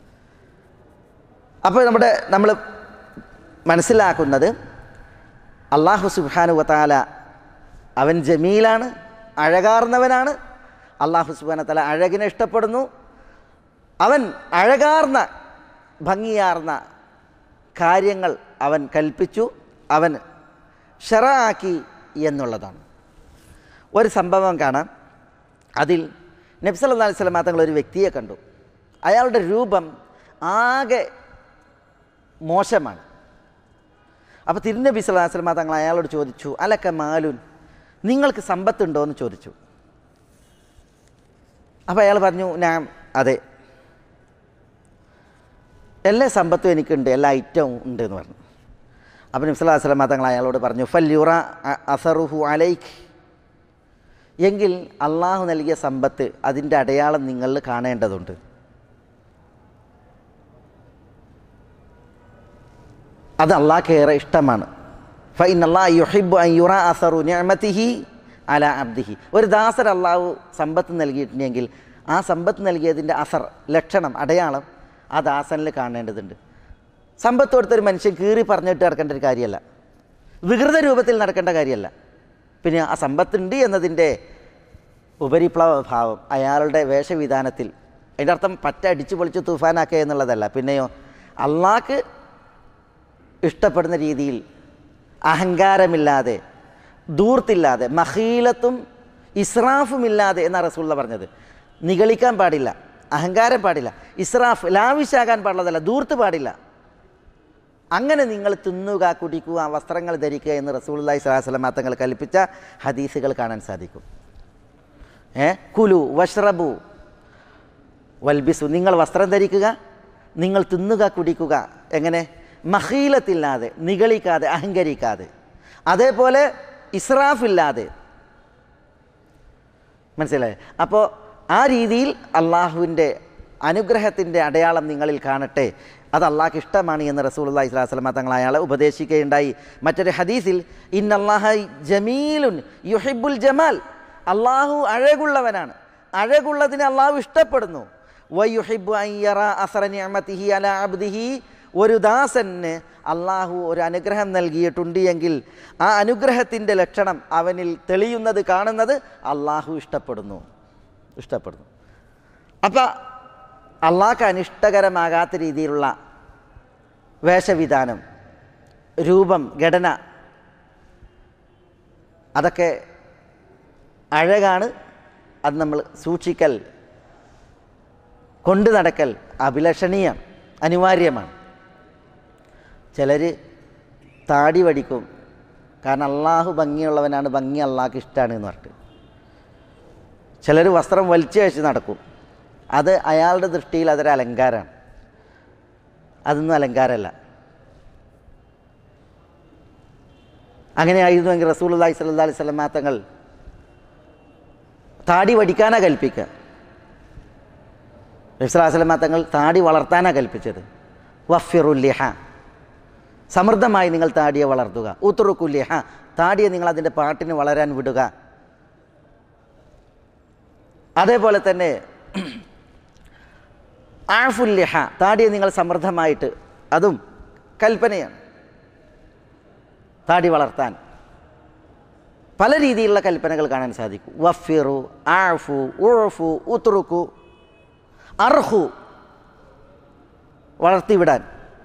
അപ്പോൾ നമ്മുടെ നമ്മൾ മനസ്സിലാക്കുന്നത് അല്ലാഹു സുബ്ഹാനഹു വ തആല അവൻ ജമീലാണ്, അഴകാർന്നവനാണ്. അല്ലാഹു സുബ്ഹാനഹു വ തആല അഴകിനെ ഇഷ്ടപ്പെടുന്നു. അവൻ അഴകാർന്ന ഭംഗിയാർന്ന കാര്യങ്ങൾ അവൻ കൽപ്പിച്ചു, അവൻ ശറഅാക്കി എന്നുള്ളതാണ്. ഒരു സംഭവം കാണാം. അതിൽ നബി സല്ലല്ലാഹു അലൈഹി വസല്ലം തങ്ങൾ ഒരു വ്യക്തിയെ കണ്ടു. അയാളുടെ രൂപം ആകെ മോശമാണ്. അപ്പോൾ തിരുനബി സല്ലല്ലാഹു അലൈഹി വസല്ലം തങ്ങൾ അയാളോട് ചോദിച്ചു, അലക മാലുൻ, നിങ്ങൾക്ക് സമ്പത്തുണ്ടോ എന്ന് ചോദിച്ചു. അപ്പോൾ അയാൾ പറഞ്ഞു, ഞാൻ അതെ, എല്ലാ സമ്പത്തും എനിക്കുണ്ട്, എല്ലാ ഐറ്റവും ഉണ്ട് എന്ന് പറഞ്ഞു. അപ്പോൾ നബി സല്ലല്ലാഹു അലൈഹി വസല്ലം തങ്ങൾ അയാളോട് പറഞ്ഞു, ഫൽയുറ അസറുഹു അലൈക്, എങ്കിൽ അള്ളാഹു നൽകിയ സമ്പത്ത് അതിൻ്റെ അടയാളം നിങ്ങൾ കാണേണ്ടതുണ്ട്. അത് അള്ളാഹ്ക്ക് ഏറെ ഇഷ്ടമാണ്. ഫഇന്നല്ലാഹ യുഹിബ്ബു അൻ യുറ അസറു നിഅമതിഹി അലാ അബ്ദിഹി. ഒരു ദാസർ അള്ളാഹു സമ്പത്ത് നൽകിയിട്ടുണ്ടെങ്കിൽ ആ സമ്പത്ത് നൽകിയതിൻ്റെ അസർ, ലക്ഷണം, അടയാളം ആ ദാസനിൽ കാണേണ്ടതുണ്ട്. സമ്പത്ത് കൊടുത്തൊരു മനുഷ്യൻ കീറി പറഞ്ഞിട്ട് നടക്കേണ്ട ഒരു കാര്യമല്ല, വികൃത രൂപത്തിൽ നടക്കേണ്ട കാര്യമല്ല. പിന്നെ ആ സമ്പത്തുണ്ട് എന്നതിൻ്റെ ഉപരിപ്ലവ ഭാവം അയാളുടെ വേഷവിധാനത്തിൽ, അതിൻ്റെ അർത്ഥം പറ്റ അടിച്ചു പൊളിച്ച് തൂഫാനാക്കുക എന്നുള്ളതല്ല. പിന്നെയോ അള്ളാഹ്ക്ക് ഇഷ്ടപ്പെടുന്ന രീതിയിൽ അഹങ്കാരമില്ലാതെ, ധൂർത്തില്ലാതെ, മഹീലത്തും ഇസ്രാഫുമില്ലാതെ എന്നാണ് റസൂലുള്ളാഹി പറഞ്ഞത്. നിഗളിക്കാൻ പാടില്ല, അഹങ്കാരം പാടില്ല, ഇസ്രാഫ് ലാവിശാകാൻ പാടുള്ളതല്ല, ധൂർത്ത് പാടില്ല. അങ്ങനെ നിങ്ങൾ തിന്നുക, കുടിക്കുക, വസ്ത്രങ്ങൾ ധരിക്കുക എന്ന് റസൂലുള്ളാഹി സ്വല്ലല്ലാഹു അലൈഹി വസല്ലം തങ്ങൾ കൽപ്പിച്ച ഹദീസുകൾ കാണാൻ സാധിക്കും. ഏ കുലു വഷ്റബു വൽബിസു, നിങ്ങൾ വസ്ത്രം ധരിക്കുക, നിങ്ങൾ തിന്നുക, കുടിക്കുക. എങ്ങനെ? മഹീലത്തില്ലാതെ, നിഗളിക്കാതെ, അഹങ്കരിക്കാതെ, അതേപോലെ ഇസ്രാഫില്ലാതെ. മനസ്സിലായി? അപ്പോൾ ആ രീതിയിൽ അള്ളാഹുവിൻ്റെ അനുഗ്രഹത്തിൻ്റെ അടയാളം നിങ്ങളിൽ കാണട്ടെ, അത് അള്ളാഹ്ക്ക് ഇഷ്ടമാണ് എന്ന് റസൂലുള്ളാഹി സ്വല്ലല്ലാഹു അലൈഹി വസല്ലം തങ്ങൾ അയാളെ ഉപദേശിക്കുകയുണ്ടായി. മറ്റൊരു ഹദീസിൽ ഇന്നല്ലാഹ ജമീലുൻ യുഹിബ്ബുൽ ജമാൽ, അള്ളാഹു അഴകുള്ളവനാണ്, അഴകുള്ളതിനെ അള്ളാഹു ഇഷ്ടപ്പെടുന്നു. വയുഹിബ്ബു അൻ യറ അസറ നിഅമതിഹി അലാ അബ്ദിഹി, ഒരു ദാസന് അള്ളാഹു ഒരു അനുഗ്രഹം നൽകിയിട്ടുണ്ട് എങ്കിൽ ആ അനുഗ്രഹത്തിൻ്റെ ലക്ഷണം അവനിൽ തെളിയുന്നത്, കാണുന്നത് അള്ളാഹു ഇഷ്ടപ്പെടുന്നു ഇഷ്ടപ്പെടുന്നു അപ്പം അള്ളാഹ്ക്ക് അനിഷ്ടകരമാകാത്ത രീതിയിലുള്ള വേഷവിധാനം, രൂപം, ഘടന, അതൊക്കെ അഴകാണ്, അത് നമ്മൾ സൂക്ഷിക്കൽ, കൊണ്ടു നടക്കൽ അഭിലഷണീയം, അനിവാര്യമാണ്. ചിലർ താടി വടിക്കും, കാരണം അള്ളാഹു ഭംഗിയുള്ളവനാണ്, ഭംഗി അള്ളാഹ്ക്ക് ഇഷ്ടമാണ് എന്ന് പറഞ്ഞിട്ട്. ചിലർ വസ്ത്രം വലിച്ചു കഴിച്ച് നടക്കും, അത് അയാളുടെ ദൃഷ്ടിയിൽ അതൊരു അലങ്കാരമാണ്. അതൊന്നും അലങ്കാരമല്ല. അങ്ങനെയായിരുന്നുവെങ്കിൽ റസൂലുള്ളാഹി സ്വല്ലല്ലാഹി അലൈഹി വസല്ലം തങ്ങൾ താടി വടിക്കാനാണ് കൽപ്പിക്കുക. നബി സ്വല്ലല്ലാഹി അലൈഹി വസല്ലം തങ്ങൾ താടി വളർത്താനാണ് കൽപ്പിച്ചത്. വഫിറുൽ ലിഹ, സമൃദ്ധമായി നിങ്ങൾ താടിയെ വളർത്തുക. ഉത്റുക്കുൽ ലിഹ, താടിയെ നിങ്ങൾ അതിൻ്റെ പാട്ടിന് വളരാൻ വിടുക. അതേപോലെ തന്നെ ആഫുൽ ലിഹ, താടിയെ നിങ്ങൾ സമൃദ്ധമായിട്ട്, അതും കൽപ്പനയാണ്. താടി വളർത്താൻ പല രീതിയിലുള്ള കൽപ്പനകൾ കാണാൻ സാധിക്കും. വഫിറു, ആഫു, ഉഅഫു, ഉത്റുക്കു, അർഹു, വളർത്തിവിടാൻ.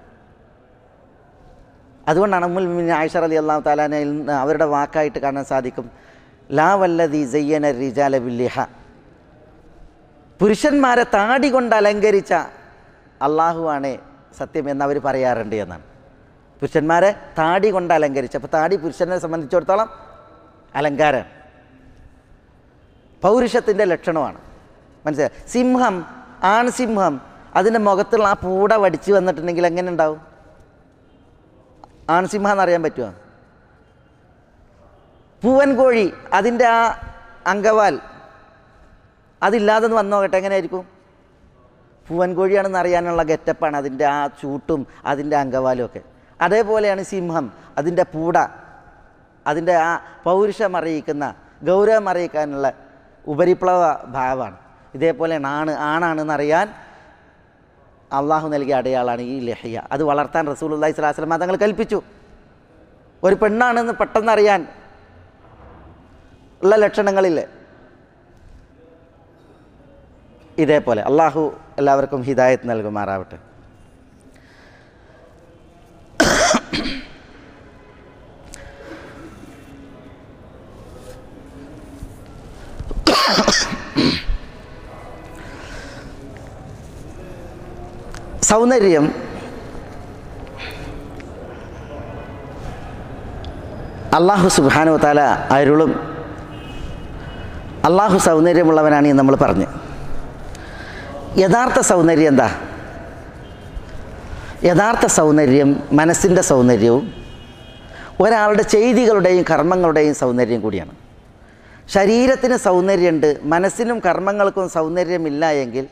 അതുകൊണ്ടാണ് ഉമ്മുൽ മുഅ്മിനീൻ ആയിഷ റളിയല്ലാഹു തആലയിൽ നിന്ന് അവരുടെ വാക്കായിട്ട് കാണാൻ സാധിക്കും, ലാ വല്ലദീ സയ്യന റിജാല ബില്ലിഹ, പുരുഷന്മാരെ താടി കൊണ്ട് അലങ്കരിച്ച അള്ളാഹുവാണ് സത്യം എന്നവർ പറയാറുണ്ട് എന്നാണ്. പുരുഷന്മാരെ താടി കൊണ്ട് അലങ്കരിച്ച, അപ്പോൾ താടി പുരുഷനെ സംബന്ധിച്ചിടത്തോളം അലങ്കാരം, പൗരുഷത്തിൻ്റെ ലക്ഷണമാണ്. മനസ്സിലായി? സിംഹം, ആൺസിംഹം, അതിൻ്റെ മുഖത്തുള്ള ആ പൂട വടിച്ച് വന്നിട്ടുണ്ടെങ്കിൽ എങ്ങനെ ഉണ്ടാവും? ആൺസിംഹം എന്നറിയാൻ പറ്റുമോ? പൂവൻ കോഴി, അതിൻ്റെ ആ അങ്കവാൽ അതില്ലാതെ വന്നു നോക്കട്ടെ, എങ്ങനെയായിരിക്കും? പൂവൻ കോഴിയാണെന്ന് അറിയാനുള്ള ഗെറ്റപ്പാണ് അതിൻ്റെ ആ ചൂട്ടും അതിൻ്റെ അങ്കവാലും ഒക്കെ. അതേപോലെയാണ് സിംഹം, അതിൻ്റെ പൂട, അതിൻ്റെ ആ പൗരുഷം അറിയിക്കുന്ന, ഗൗരവം അറിയിക്കാനുള്ള ഉപരിപ്ലവ ഭാവമാണ്. ഇതേപോലെയാണ് ആണ്, ആണാണെന്നറിയാൻ അള്ളാഹു നൽകിയ അടയാളാണ് ഈ ലഹിയ. അത് വളർത്താൻ റസൂലുള്ളാഹി സ്വല്ലല്ലാഹി അലൈഹി വസല്ലം തങ്ങൾ കൽപ്പിച്ചു. ഒരു പെണ്ണാണെന്ന് പെട്ടെന്നറിയാൻ ഉള്ള ലക്ഷണങ്ങളിൽ ഇതേപോലെ. അള്ളാഹു എല്ലാവർക്കും ഹിദായത്ത് നൽകുമാറാവട്ടെ. സൗന്ദര്യം അള്ളാഹു സുബ്ഹാനഹു വ തആല അരുളും. അള്ളാഹു സൗന്ദര്യമുള്ളവനാണ് എന്ന് നമ്മൾ പറഞ്ഞു. യഥാർത്ഥ സൗന്ദര്യം എന്താ? യഥാർത്ഥ സൗന്ദര്യം മനസ്സിൻ്റെ സൗന്ദര്യവും ഒരാളുടെ ചെയ്തികളുടെയും കർമ്മങ്ങളുടെയും സൗന്ദര്യം കൂടിയാണ്. ശരീരത്തിന് സൗന്ദര്യമുണ്ട്, മനസ്സിനും കർമ്മങ്ങൾക്കും സൗന്ദര്യമില്ല എങ്കിൽ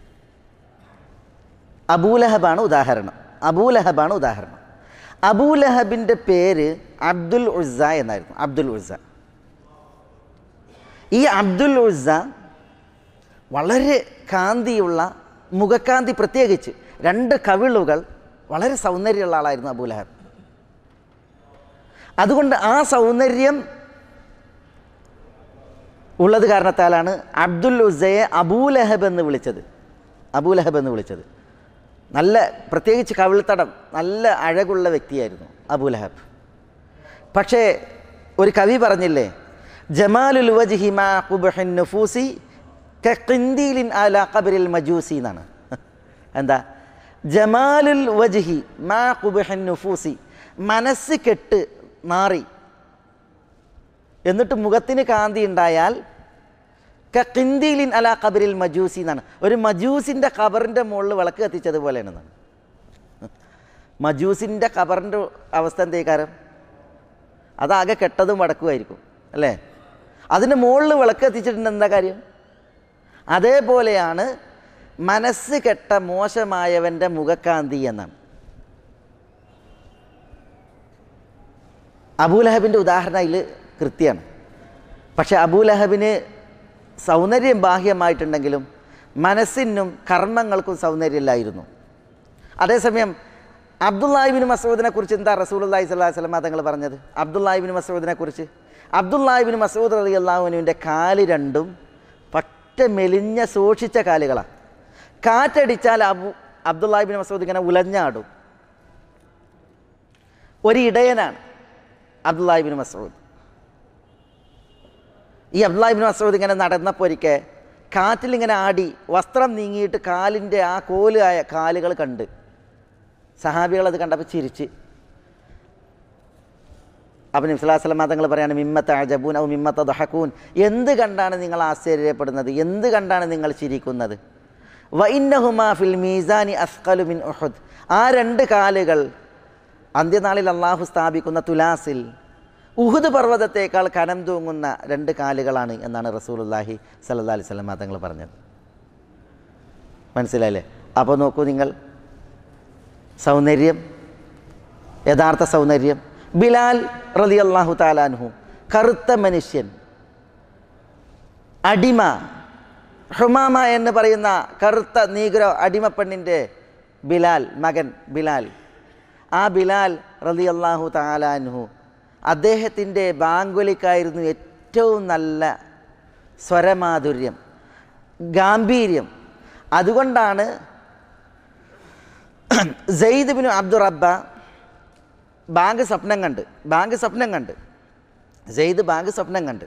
അബൂലഹബാണ് ഉദാഹരണം. അബൂലഹബാണ് ഉദാഹരണം. അബൂലഹബിൻ്റെ പേര് അബ്ദുൽ ഉസ്സ എന്നായിരുന്നു. അബ്ദുൽ ഉസ്സ. ഈ അബ്ദുൽ ഉസ്സ വളരെ കാന്തിയുള്ള, മുഖക്കാന്തി പ്രത്യേകിച്ച് രണ്ട് കവിളുകൾ, വളരെ സൗന്ദര്യമുള്ള ആളായിരുന്നു അബൂലഹബ്. അതുകൊണ്ട് ആ സൗന്ദര്യം ഉള്ളത് കാരണത്താലാണ് അബ്ദുൽ ഉസ്സയെ അബൂലഹബ് എന്ന് വിളിച്ചത്. അബൂലഹബ് എന്ന് വിളിച്ചത്. നല്ല, പ്രത്യേകിച്ച് കവിൾത്തടം, നല്ല അഴകുള്ള വ്യക്തിയായിരുന്നു അബൂലഹബ്. പക്ഷേ ഒരു കവി പറഞ്ഞില്ലേ, ജമാലുൽ വജ്ഹി മാ ഖുബ്ഹിൻ നുഫൂസി കഖിന്ദീലിൻ അലാ ഖബ്രിൽ മജൂസി എന്നാണ്. എന്താ? ജമാലുൽ വജ്ഹി മാ ഖുബ്ഹിൻ നുഫൂസി, മനസ്സ് കെട്ട് മാറി എന്നിട്ട് മുഖത്തിന് കാന്തി ഉണ്ടായാൽ കഖിന്ദീലിൻ അലാ ഖബ്രിൽ മജൂസി എന്നാണ്. ഒരു മജൂസിൻ്റെ ഖബറിൻ്റെ മുകളിൽ വിളക്ക് കത്തിച്ചതുപോലെയാണെന്നാണ്. മജൂസിൻ്റെ ഖബറിൻ്റെ അവസ്ഥ എന്തേക്കാരം? അതാകെ കെട്ടതും വടക്കുമായിരിക്കും അല്ലേ? അതിന് മുകളിൽ വിളക്ക് കത്തിച്ചിട്ടുണ്ട്, എന്താ കാര്യം? അതേപോലെയാണ് മനസ്സ് കെട്ട മോശമായവൻ്റെ മുഖക്കാന്തി എന്നാണ്. അബൂലഹബിൻ്റെ ഉദാഹരണം അതിൽ കൃത്യമാണ്. പക്ഷെ അബൂലഹബിന് സൗന്ദര്യം ബാഹ്യമായിട്ടുണ്ടെങ്കിലും മനസ്സിനും കർമ്മങ്ങൾക്കും സൗന്ദര്യമില്ലായിരുന്നു. അതേസമയം അബ്ദുല്ലാഹി ഇബ്നു മസ്ഊദിനെ കുറിച്ച് എന്താ റസൂലുള്ളാഹി സ്വല്ലല്ലാഹി അലൈഹി വസല്ലം തങ്ങൾ പറഞ്ഞത്? അബ്ദുല്ലാഹി ഇബ്നു മസ്ഊദിനെ കുറിച്ച്, അബ്ദുല്ലാഹി ഇബ്നു മസ്ഊദ് റളിയല്ലാഹു അൻഹുവിൻ്റെ കാല് രണ്ടും പറ്റ മെലിഞ്ഞ സൂക്ഷിച്ച കാലുകളാണ്. കാറ്റടിച്ചാൽ അബു അബ്ദുല്ലാഹി ഇബ്നു മസ്ഊദ് ഇങ്ങനെ ഉലഞ്ഞാടും. ഒരു ഇടയനാണ് അബ്ദുല്ലാഹി ഇബ്നു മസ്ഊദ്. ഈ അബ്ദുല്ലാഹ് ഇബ്നു മസ്ഊദ് ഇങ്ങനെ നടന്നപ്പോൾ ഒരിക്കൽ കാറ്റിലിങ്ങനെ ആടി വസ്ത്രം നീങ്ങിയിട്ട് കാലിൻ്റെ ആ കോല് ആയ കാലുകൾ കണ്ട് സഹാബികൾ അത് കണ്ടപ്പോൾ ചിരിച്ച്. അപ്പം നബി സ്വല്ലല്ലാഹു അലൈഹി വസല്ലം തങ്ങൾ പറയാണ് മിമ്മത്ത അജബൂൻ ഔ മിമ്മത്ത ദഹകൂൻ, എന്ത് കണ്ടാണ് നിങ്ങൾ ആശ്ചര്യപ്പെടുന്നത്, എന്ത് കണ്ടാണ് നിങ്ങൾ ചിരിക്കുന്നത്? വ ഇന്നഹുമാ ഫിൽ മീസാനി അസ്ഖലു മിൻ ഉഹുദ്, ആ രണ്ട് കാലുകൾ അന്ത്യനാളിൽ അള്ളാഹു സ്ഥാപിക്കുന്ന തുലാസിൽ ഉഹുദ് പർവ്വതത്തേക്കാൾ കനം തൂങ്ങുന്ന രണ്ട് കാലുകളാണ് എന്നാണ് റസൂലുള്ളാഹി സ്വല്ലല്ലാഹു അലൈഹി വസല്ലം തങ്ങൾ പറഞ്ഞത്. മനസ്സിലായില്ലേ? അപ്പോൾ നോക്കൂ നിങ്ങൾ, സൗന്ദര്യം, യഥാർത്ഥ സൗന്ദര്യം. ബിലാൽ റളിയല്ലാഹു തആല അൻഹു, കറുത്ത മനുഷ്യൻ, അടിമ, ഹുമാമ എന്ന് പറയുന്ന കറുത്ത നീഗ്രോ അടിമപ്പെണ്ണിൻ്റെ ബിലാൽ, മകൻ ബിലാൽ. ആ ബിലാൽ റളിയല്ലാഹു തആല അൻഹു അദ്ദേഹത്തിൻ്റെ ബാങ്കുലിക്കായിരുന്നു ഏറ്റവും നല്ല സ്വരമാധുര്യം, ഗാംഭീര്യം. അതുകൊണ്ടാണ് സെയ്ദ് ബിൻ അബ്ദുർ റബ്ബ ബാങ്ക് സ്വപ്നം കണ്ട് ബാങ്ക് സ്വപ്നം കണ്ട് സെയ്ദ് ബാങ്ക് സ്വപ്നം കണ്ട്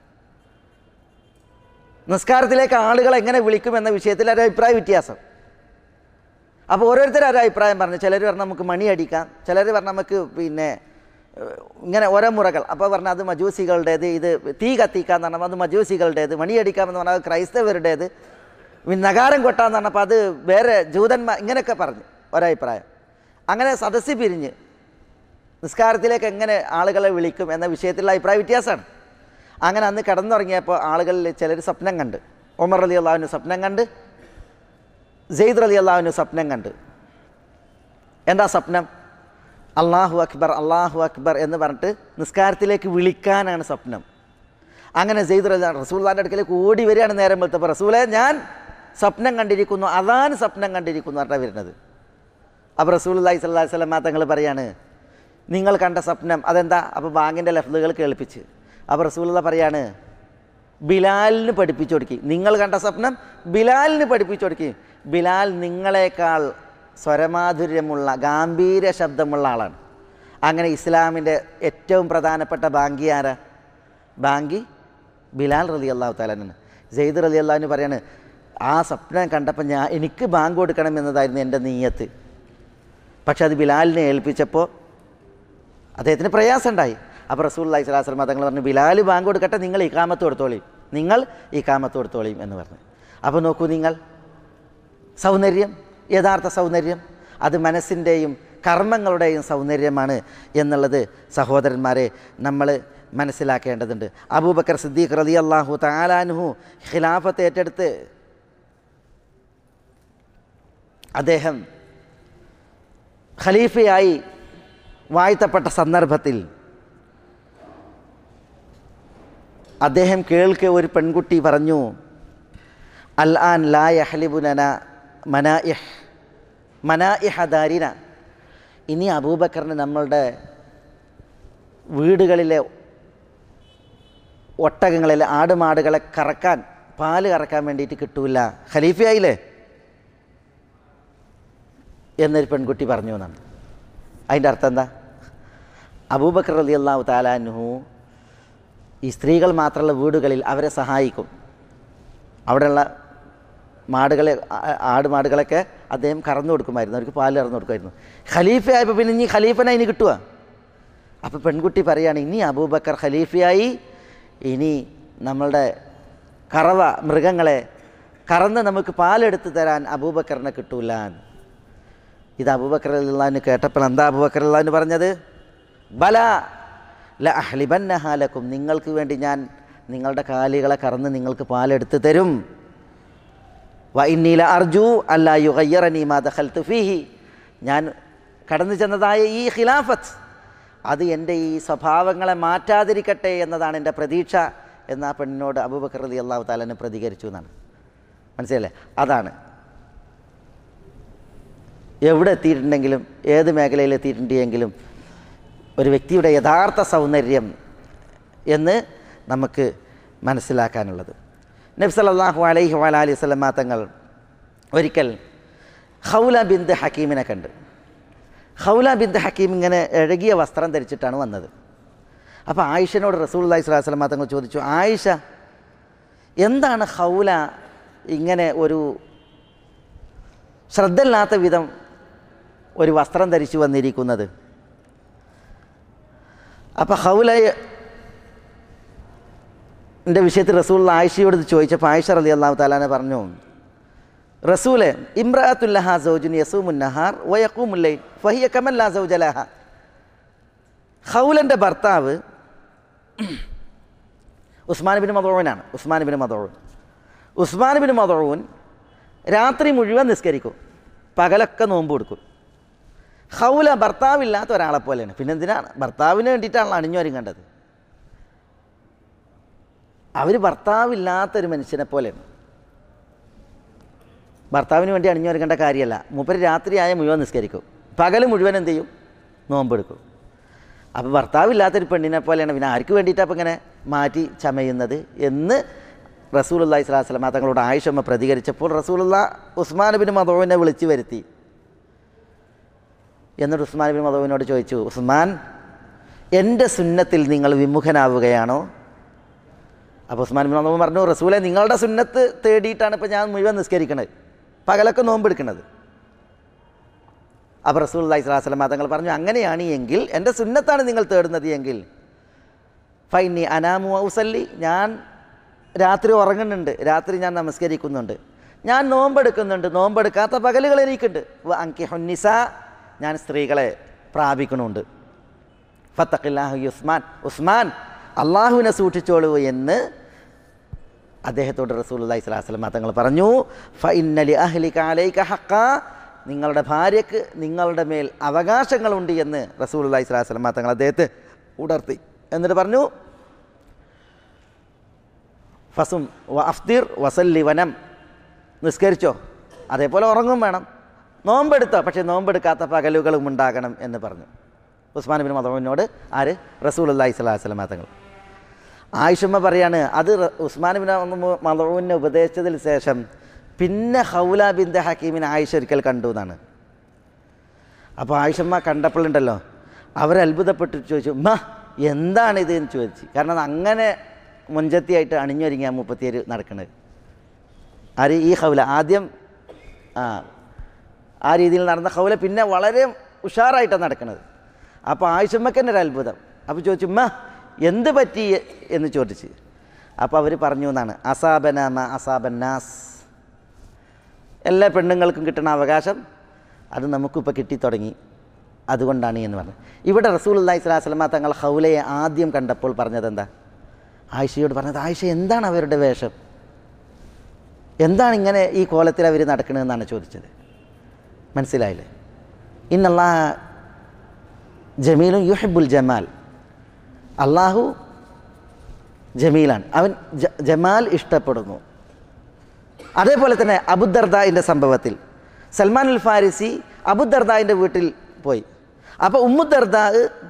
നിസ്കാരത്തിലേക്ക് ആളുകൾ എങ്ങനെ വിളിക്കുമെന്ന വിഷയത്തിൽ ഒരു അഭിപ്രായ വ്യത്യാസം. അപ്പോൾ ഓരോരുത്തരും ഒരു അഭിപ്രായം പറഞ്ഞു. ചിലർ പറഞ്ഞാൽ നമുക്ക് മണി അടിക്കാം, ചിലർ പറഞ്ഞാൽ നമുക്ക് പിന്നെ ഇങ്ങനെ ഓരോ മുറകൾ. അപ്പോൾ പറഞ്ഞാൽ അത് മജൂസികളുടേത്, ഇത് തീ കത്തിക്കാന്ന് പറഞ്ഞപ്പോൾ അത് മജൂസികളുടേത്, മണിയടിക്കാമെന്ന് പറഞ്ഞാൽ അത് ക്രൈസ്തവരുടേത്, നഗാരം കൊട്ടാന്ന് പറഞ്ഞപ്പോൾ അത് വേറെ ജൂതന്മാർ, ഇങ്ങനെയൊക്കെ പറഞ്ഞു ഒരഭിപ്രായം. അങ്ങനെ സദസ്സിൽ പിരിഞ്ഞ് നിസ്കാരത്തിലേക്ക് എങ്ങനെ ആളുകളെ വിളിക്കും എന്ന വിഷയത്തിലുള്ള അഭിപ്രായ വ്യത്യാസമാണ്. അങ്ങനെ അന്ന് കിടന്നുറങ്ങിയപ്പോൾ ആളുകളിൽ ചിലർ സ്വപ്നം കണ്ട്. ഉമർ റളിയല്ലാഹു അൻഹു സ്വപ്നം കണ്ട്, സെയ്ദ് റളിയല്ലാഹു അൻഹു സ്വപ്നം കണ്ട്. എന്താ സ്വപ്നം? അള്ളാഹു അക്ബർ അള്ളാഹു അക്ബർ എന്ന് പറഞ്ഞിട്ട് നിസ്കാരത്തിലേക്ക് വിളിക്കാനാണ് സ്വപ്നം. അങ്ങനെ സെയ്ദ് റളിയല്ലാഹു അൻഹു റസൂലുള്ളാഹിൻ്റെ അടുക്കലേക്ക് ഓടി വരികയാണ് നേരം വെളുത്തപ്പോൾ. റസൂലേ, ഞാൻ സ്വപ്നം കണ്ടിരിക്കുന്നു, അതാണ് സ്വപ്നം കണ്ടിരിക്കുന്നു പറഞ്ഞാൽ വരുന്നത്. അപ്പോൾ റസൂലുള്ളാഹി സ്വല്ലല്ലാഹു അലൈഹി വസല്ലം തങ്ങൾ പറയാണ്, നിങ്ങൾ കണ്ട സ്വപ്നം അതെന്താ? അപ്പോൾ ബാങ്കിൻ്റെ ലഫ്ലുകൾ കേൾപ്പിച്ച്. അപ്പോൾ റസൂലുള്ളാഹി പറയാണ്, ബിലാലിന് പഠിപ്പിച്ചു കൊടുക്കി. നിങ്ങൾ കണ്ട സ്വപ്നം ബിലാലിന് പഠിപ്പിച്ചു കൊടുക്കി. ബിലാൽ നിങ്ങളെക്കാൾ സ്വരമാധുര്യമുള്ള ഗാംഭീര്യ ശബ്ദമുള്ള ആളാണ്. അങ്ങനെ ഇസ്ലാമിൻ്റെ ഏറ്റവും പ്രധാനപ്പെട്ട ബാങ്കി ആരാ? ബാങ്കി ബിലാൽ റളിയല്ലാഹു തആല അൻഹു. സെയ്ദ് റളിയല്ലാഹു അൻഹു പറയാണ്, ആ സ്വപ്നം കണ്ടപ്പോൾ ഞാൻ എനിക്ക് ബാങ്ക് കൊടുക്കണം എന്നതായിരുന്നു എൻ്റെ നീയത്ത്. പക്ഷെ അത് ബിലാലിനെ ഏൽപ്പിച്ചപ്പോൾ അദ്ദേഹത്തിന് പ്രയാസമുണ്ടായി. അപ്പോൾ റസൂലുള്ളാഹി സ്വല്ലല്ലാഹു അലൈഹി വസല്ലം തങ്ങൾ പറഞ്ഞു, ബിലാൽ ബാങ്ക് കൊടുക്കട്ടെ, നിങ്ങൾ ഇഖാമത്ത് കൊടുത്തോളിയും, നിങ്ങൾ ഇഖാമത്ത് കൊടുത്തോളിയും എന്ന് പറഞ്ഞു. അപ്പോൾ നോക്കൂ നിങ്ങൾ, സൗന്ദര്യം, യഥാർത്ഥ സൗന്ദര്യം അത് മനസ്സിൻ്റെയും കർമ്മങ്ങളുടെയും സൗന്ദര്യമാണ് എന്നുള്ളത് സഹോദരന്മാരെ നമ്മൾ മനസ്സിലാക്കേണ്ടതുണ്ട്. അബൂബക്കർ സിദ്ദീഖ് റളിയല്ലാഹു തആല അൻഹു ഖിലാഫത്ത് ഏറ്റെടുത്ത് അദ്ദേഹം ഖലീഫയായി വാഴ്ത്തപ്പെട്ട സന്ദർഭത്തിൽ അദ്ദേഹം കേൾക്കെ ഒരു പെൺകുട്ടി പറഞ്ഞു, അൽ ആൻ ലാ യഹ്ലിബുനന മനാഇഹ് മനാഇഹ ദാരിന, ഇനി അബൂബക്കറിന് നമ്മളുടെ വീടുകളിലെ ഒട്ടകങ്ങളിലെ ആടുമാടുകളെ കറക്കാൻ, പാല് കറക്കാൻ വേണ്ടിയിട്ട് കിട്ടൂല, ഖലീഫയായില്ലേ എന്നൊരു പെൺകുട്ടി പറഞ്ഞു എന്നാണ്. അതിൻ്റെ അർത്ഥം എന്താ? അബൂബക്കർ റളിയല്ലാഹു തആല അൻഹു ഈ സ്ത്രീകൾ മാത്രമുള്ള വീടുകളിൽ അവരെ സഹായിക്കും. അവിടെയുള്ള മാടുകളെ, ആടുമാടുകളൊക്കെ അദ്ദേഹം കറന്നു കൊടുക്കുമായിരുന്നു, അവർക്ക് പാല് കറന്നു കൊടുക്കുമായിരുന്നു. ഖലീഫയായപ്പോൾ പിന്നെ ഇനി ഖലീഫനെ ഇനി കിട്ടുക. അപ്പോൾ പെൺകുട്ടി പറയുകയാണ്, ഇനി അബൂബക്കർ ഖലീഫയായി, ഇനി നമ്മളുടെ കറവ മൃഗങ്ങളെ കറന്ന് നമുക്ക് പാലെടുത്ത് തരാൻ അബൂബക്കറിനെ കിട്ടൂല. ഇത് അബൂബക്കർ റളിയല്ലാഹു അൻഹു കേട്ടപ്പോൾ എന്താ അബൂബക്കർ റളിയല്ലാഹു അൻഹു പറഞ്ഞത്? ബല ല അഹ്ലിബന്നഹാ ലക്കും, നിങ്ങൾക്ക് വേണ്ടി ഞാൻ നിങ്ങളുടെ കാലികളെ കറന്ന് നിങ്ങൾക്ക് പാലെടുത്ത് തരും. വ ഇന്നി ല അർജു അല്ലാ യുഗയ്യിറനി മാ ദഖൽതു ഫീഹി, ഞാൻ കടന്നു ചെന്നതായ ഈ ഖിലാഫത്ത് അത് എൻ്റെ ഈ സ്വഭാവങ്ങളെ മാറ്റാതിരിക്കട്ടെ എന്നതാണ് എൻ്റെ പ്രതീക്ഷ എന്ന് ആ പെണ്ണിനോട് അബൂബക്കർ റളിയല്ലാഹു തആല അൻഹു പ്രതികരിച്ചു എന്നാണ്. മനസ്സിലല്ലേ? അതാണ് എവിടെ എത്തിയിട്ടുണ്ടെങ്കിലും ഏത് മേഖലയിൽ എത്തിയിട്ടുണ്ടെങ്കിലും ഒരു വ്യക്തിയുടെ യഥാർത്ഥ സൗന്ദര്യം എന്ന് നമുക്ക് മനസ്സിലാക്കാനുള്ളത്. നബി സല്ലല്ലാഹു അലൈഹി വഅലിഹി വസല്ലം തങ്ങൾ ഒരിക്കൽ ഖൗല ബിൻത് ഹക്കീമിനെ കണ്ട്. ഖൗല ബിൻത് ഹക്കീം ഇങ്ങനെ എഴുകിയ വസ്ത്രം ധരിച്ചിട്ടാണ് വന്നത്. അപ്പോൾ ആയിഷനോട് റസൂലുള്ളാഹി സ്വല്ലല്ലാഹു അലൈഹി വസല്ലം തങ്ങൾ ചോദിച്ചു, ആയിഷ, എന്താണ് ഹൗല ഇങ്ങനെ ഒരു ശ്രദ്ധയില്ലാത്ത വിധം ഒരു വസ്ത്രം ധരിച്ചു വന്നിരിക്കുന്നത്? അപ്പോൾ ഹൗലയുടെ വിഷയത്തിൽ റസൂൽ ആയിഷയോട് ചോദിച്ചപ്പോൾ ആയിഷ റളിയല്ലാഹു തആല പറഞ്ഞു, റസൂലെ, ഇംറഅത്തുൻ ലഹാ സൗജുൻ യസൂമുൻ നഹാർ വയഖൂമുൽ ലൈൽ ഫഹിയ കമൻ ലാ സൗജ ലഹാ. ഹൗലൻ്റെ ഭർത്താവ് ഉസ്മാൻ ബിൻ മദ്ഊനാണ്. Usman bin Mazun Usman bin Mazun രാത്രി മുഴുവൻ നിസ്കരിക്കും, പകലൊക്കെ നോമ്പ് കൊടുക്കും. ഹൗല ഭർത്താവില്ലാത്ത ഒരാളെ പോലെയാണ്. പിന്നെ എന്തിനാണ്? ഭർത്താവിന് വേണ്ടിയിട്ടാണല്ലോ അണിഞ്ഞൊരുങ്ങേണ്ടത്. അവർ ഭർത്താവില്ലാത്തൊരു മനുഷ്യനെ പോലെയാണ്. ഭർത്താവിന് വേണ്ടി അണിഞ്ഞൊരുങ്ങേണ്ട കാര്യമല്ല. മൂപ്പര് രാത്രിയായ മുഴുവൻ നിസ്കരിക്കും, പകൽ മുഴുവൻ എന്ത് ചെയ്യും? നോമ്പെടുക്കും. അപ്പോൾ ഭർത്താവില്ലാത്തൊരു പെണ്ണിനെ പോലെയാണ്. പിന്നെ ആർക്ക് വേണ്ടിയിട്ടാണ് അപ്പം ഇങ്ങനെ മാറ്റി ചമയുന്നത് എന്ന് റസൂലുള്ളാഹി സ്വല്ലല്ലാഹു അലൈഹി വസല്ലം തങ്ങളോട് ആയിഷമ്മ പ്രതികരിച്ചപ്പോൾ റസൂലുള്ളാഹി ഉസ്മാൻ ബിൻ മദ്ഊനെ വിളിച്ചു വരുത്തി. എന്നിട്ട് ഉസ്മാൻ ബിൻ മദ്ഊനോട് ചോദിച്ചു, ഉസ്മാൻ, എൻ്റെ സുന്നത്തിൽ നിങ്ങൾ വിമുഖനാവുകയാണോ? അപ്പോൾ ഉസ്മാൻ ബിൻ മദ്ഊൻ പറഞ്ഞു, റസൂലെ, നിങ്ങളുടെ സുന്നത്ത് തേടിയിട്ടാണ് ഇപ്പോൾ ഞാൻ മുഴുവൻ നിസ്കരിക്കണത്, പകലൊക്കെ നോമ്പെടുക്കുന്നത്. അപ്പോൾ റസൂലുള്ളാഹി സ്വല്ലല്ലാഹു അലൈഹി വസല്ലം തങ്ങൾ പറഞ്ഞു, അങ്ങനെയാണ് എങ്കിൽ, എൻ്റെ സുന്നത്താണ് നിങ്ങൾ തേടുന്നത് എങ്കിൽ, ഫൈനി അനാമു ഔസല്ലി, ഞാൻ രാത്രി ഉറങ്ങുന്നുണ്ട്, രാത്രി ഞാൻ നമസ്കരിക്കുന്നുണ്ട്, ഞാൻ നോമ്പെടുക്കുന്നുണ്ട്, നോമ്പെടുക്കാത്ത പകലുകൾ എനിക്കുണ്ട്. അൻകിഹുൻ നിസാ, ഞാൻ സ്ത്രീകളെ പ്രാപിക്കണമുണ്ട്. ഫത്തഖില്ലാഹു ഉസ്മാൻ, ഉസ്മാൻ അള്ളാഹുവിനെ സൂക്ഷിച്ചോളൂ എന്ന് അദ്ദേഹത്തോട് റസൂലുള്ളാഹി സ്വല്ലല്ലാഹു അലൈഹി വസല്ലം തങ്ങൾ പറഞ്ഞു. ഫഇന്ന ലി അഹ്ലിക അലൈക ഹഖ്ഖാ, നിങ്ങളുടെ ഭാര്യയ്ക്ക് നിങ്ങളുടെ മേൽ അവകാശങ്ങളുണ്ട് എന്ന് റസൂലുള്ളാഹി സ്വല്ലല്ലാഹു അലൈഹി വസല്ലം തങ്ങൾ അദ്ദേഹത്തെ ഉണർത്തി. എന്നിട്ട് പറഞ്ഞു, ഫസും വ അഫ്തിർ വസല്ലി വനം, നിസ്കരിച്ചോ, അതേപോലെ ഉറങ്ങും വേണം, നോമ്പെടുത്തോ, പക്ഷേ നോമ്പെടുക്കാത്ത പകലുകളും ഉണ്ടാകണം എന്ന് പറഞ്ഞു ഉസ്മാൻ ബിൻ മദ്ഊനോട്. ആര്? റസൂലുള്ളാഹി സ്വല്ലല്ലാഹു അലൈഹി വസല്ലം തങ്ങൾ. ആയിഷമ്മ പറയാണ്, അത് ഉസ്മാൻ ബിൻ മദ്ഊനെ ഉപദേശിച്ചതിന് ശേഷം പിന്നെ ഹൗല ബിൻത് ഹക്കീമിനെ ആയിഷ ഒരിക്കൽ കണ്ടു എന്നാണ്. അപ്പോൾ ആയിഷമ്മ കണ്ടപ്പോഴുണ്ടല്ലോ, അവരത്ഭുതപ്പെട്ട് ചോദിച്ചു, ഉമ്മ എന്താണിത് എന്ന് ചോദിച്ചു. കാരണം അങ്ങനെ മുൻചത്തിയായിട്ട് അണിഞ്ഞൊരുങ്ങിയ മുപ്പത്തിയേര് നടക്കുന്നത്. ആര്? ഈ ഹൗല. ആദ്യം ആ ആ രീതിയിൽ നടന്ന ഹൗല പിന്നെ വളരെ ഉഷാറായിട്ടാണ് നടക്കുന്നത്. അപ്പോൾ ആയിഷമ്മക്ക് തന്നെ ഒരു അത്ഭുതം. അപ്പോൾ ചോദിച്ചു, ഉമ്മ എന്ത് പറ്റി എന്ന് ചോദിച്ച്. അപ്പോൾ അവർ പറഞ്ഞു എന്നാണ്, അസാബനാമ അസാബന്നാസ്, എല്ലാ പെണ്ണുങ്ങൾക്കും കിട്ടുന്ന അവകാശം അത് നമുക്കിപ്പോൾ കിട്ടിത്തുടങ്ങി, അതുകൊണ്ടാണ് എന്ന് പറഞ്ഞു. ഇവിടെ റസൂലുള്ളാഹി സ്വല്ലല്ലാഹു അലൈഹി വസല്ലം തങ്ങൾ ഹൗലയെ ആദ്യം കണ്ടപ്പോൾ പറഞ്ഞത് എന്താ? ആയിഷയോട് പറഞ്ഞത്, ആയിഷ എന്താണ് അവരുടെ വേഷം, എന്താണ് ഇങ്ങനെ ഈ കോലത്തിൽ അവർ നടക്കണമെന്നാണ് ചോദിച്ചത്. മനസ്സിലായില്ലേ? ഇന്നല്ലാഹ ജമീലുൻ യുഹിബ്ബുൽ ജമാൽ, അള്ളാഹു ജമീലാണ്, അവൻ ജമാൽ ഇഷ്ടപ്പെടുന്നു. അതേപോലെ തന്നെ അബൂദർദായിൻ്റെ സംഭവത്തിൽ സൽമാൻ അൽ ഫാരിസി അബൂദർദായിൻ്റെ വീട്ടിൽ പോയി. അപ്പോൾ ഉമ്മുദർദാ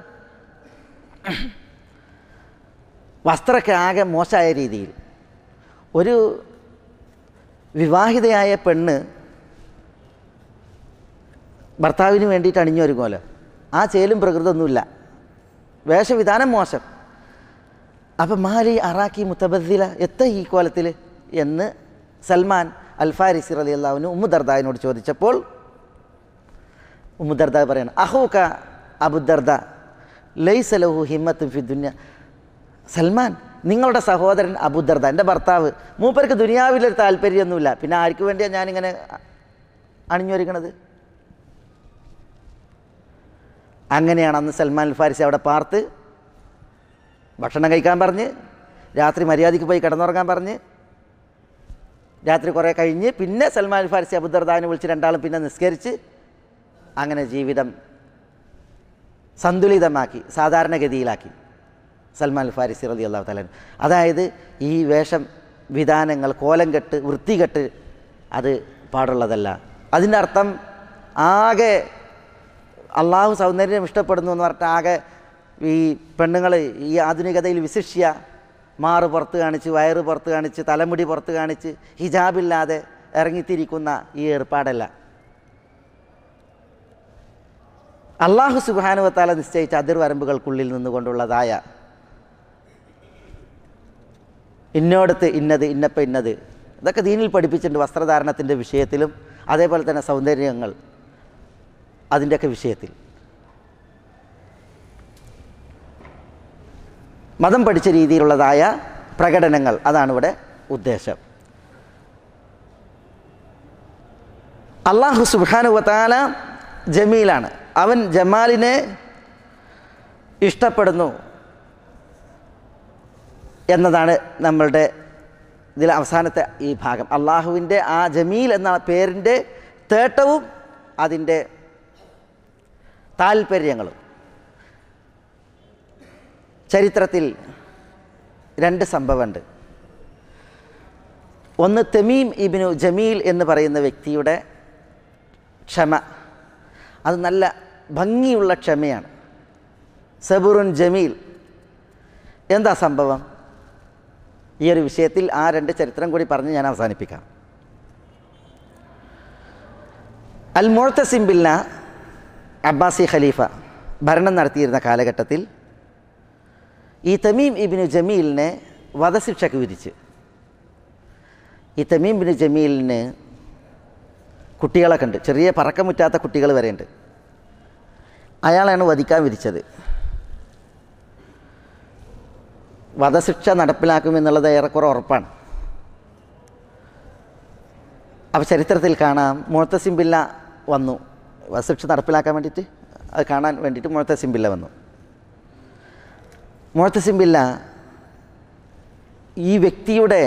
വസ്ത്രമൊക്കെ ആകെ മോശമായ രീതിയിൽ, ഒരു വിവാഹിതയായ പെണ്ണ് ഭർത്താവിന് വേണ്ടിയിട്ട് അണിഞ്ഞൊരുങ്ങുമല്ലോ, ആ ചേലും പ്രകൃതമൊന്നുമില്ല, വേഷവിധാനം മോശം. അപ്പം മാലി അറാക്കി മുത്തബദ്ദില, എത്ത ഈ കോലത്തിൽ എന്ന് സൽമാൻ അൽ ഫാരിസി റളിയല്ലാഹു അൻഹു ഉമ്മുദർദായിനോട് ചോദിച്ചപ്പോൾ ഉമ്മുദർദാ പറയണം, അഹൂക അബൂദർദാ ലൈസ ലഹു ഹിമ്മത്തുൻ ഫി ദുനിയ. സൽമാൻ, നിങ്ങളുടെ സഹോദരൻ അബൂദർദാ, എൻ്റെ ഭർത്താവ്, മൂപ്പർക്ക് ദുനിയാവിലൊരു താല്പര്യമൊന്നുമില്ല, പിന്നെ ആർക്ക് വേണ്ടിയാണ് ഞാനിങ്ങനെ അണിഞ്ഞൊരുക്കണത്? അങ്ങനെയാണ് അന്ന് സൽമാൻ അൽ ഫാരിസി അവിടെ പാർത്ത് ഭക്ഷണം കഴിക്കാൻ പറഞ്ഞ്, രാത്രി മര്യാദയ്ക്ക് പോയി കിടന്നുറങ്ങാൻ പറഞ്ഞ്, രാത്രി കുറേ കഴിഞ്ഞ് പിന്നെ സൽമാൻ അൽ ഫാരിസി അബൂദർദാനെ വിളിച്ച് രണ്ടാളും പിന്നെ നിസ്കരിച്ച് അങ്ങനെ ജീവിതം സന്തുലിതമാക്കി, സാധാരണഗതിയിലാക്കി സൽമാൻ അൽ ഫാരിസി റളിയല്ലാഹു തആല. അതായത് ഈ വേഷം വിധാനങ്ങൾ, കോലംകെട്ട്, വൃത്തികെട്ട് അത് പാടുള്ളതല്ല. അതിൻ്റെ അർത്ഥം ആകെ അള്ളാഹു സൗന്ദര്യം ഇഷ്ടപ്പെടുന്നു എന്ന് പറഞ്ഞിട്ട് ആകെ ഈ പെണ്ണുങ്ങൾ ഈ ആധുനികതയിൽ വിശിഷ്യ മാറ് പുറത്ത് കാണിച്ച്, വയറ് പുറത്ത് കാണിച്ച്, തലമുടി പുറത്ത് കാണിച്ച്, ഹിജാബില്ലാതെ ഇറങ്ങിത്തിരിക്കുന്ന ഈ ഏർപ്പാടല്ല. അള്ളാഹു സുബ്ഹാനഹു വ തആല നിശ്ചയിച്ച അതിർവരമ്പുകൾക്കുള്ളിൽ നിന്നുകൊണ്ടുള്ളതായ ഇന്നോടത്ത് ഇന്നത്, ഇന്നപ്പം ഇന്നത്, ഇതൊക്കെ ദീനിൽ പഠിപ്പിച്ചിട്ടുണ്ട്. വസ്ത്രധാരണത്തിൻ്റെ വിഷയത്തിലും അതേപോലെ തന്നെ സൗന്ദര്യങ്ങൾ അതിൻ്റെയൊക്കെ വിഷയത്തിൽ മതം പഠിച്ച രീതിയിലുള്ളതായ പ്രകടനങ്ങൾ, അതാണ് ഇവിടെ ഉദ്ദേശം. അല്ലാഹു സുബ്ഹാനഹു വ തആല ജമീലാണ്. അവൻ ജമാലിനെ ഇഷ്ടപ്പെടുന്നു എന്നതാണ് നമ്മളുടെ ഇതിൽ അവസാനത്തെ ഈ ഭാഗം. അള്ളാഹുവിൻ്റെ ആ ജമീൽ എന്ന പേരിൻ്റെ തേട്ടവും അതിൻ്റെ താൽപ്പര്യങ്ങളും. ചരിത്രത്തിൽ രണ്ട് സംഭവമുണ്ട്. ഒന്ന്, തമീം ഇബ്നു ജമീൽ എന്ന് പറയുന്ന വ്യക്തിയുടെ ക്ഷമ. അത് നല്ല ഭംഗിയുള്ള ക്ഷമയാണ്. സബുറുൻ ജമീൽ. എന്താ സംഭവം? ഈ ഒരു വിഷയത്തിൽ ആ രണ്ട് ചരിത്രം കൂടി പറഞ്ഞ് ഞാൻ അവസാനിപ്പിക്കാം. അൽ മുഅ്തസിം ബില്ലാ അബ്ബാസി ഖലീഫ ഭരണം നടത്തിയിരുന്ന കാലഘട്ടത്തിൽ ഈ തമീം ഇബ്നു ജമീലിനെ വധശിക്ഷയ്ക്ക് വിധിച്ച്. ഈ തമീം ഇബ്നു ജമീലിന് കുട്ടികളൊക്കെ ഉണ്ട്, ചെറിയ പറക്കമുറ്റാത്ത കുട്ടികൾ വരെയുണ്ട്. അയാളാണ് വധിക്കാൻ വിധിച്ചത്. വധശിക്ഷ നടപ്പിലാക്കുമെന്നുള്ളത് ഏറെക്കുറെ ഉറപ്പാണ്. അപ്പോൾ ചരിത്രത്തിൽ കാണാം, മുഅ്തസിം ബില്ല വന്നു വധശിക്ഷ നടപ്പിലാക്കാൻ വേണ്ടിയിട്ട്, അത് കാണാൻ വേണ്ടിയിട്ട് മുഅ്തസിം ബില്ല വന്നു. മുഅ്തസിം ബില്ല ഈ വ്യക്തിയുടെ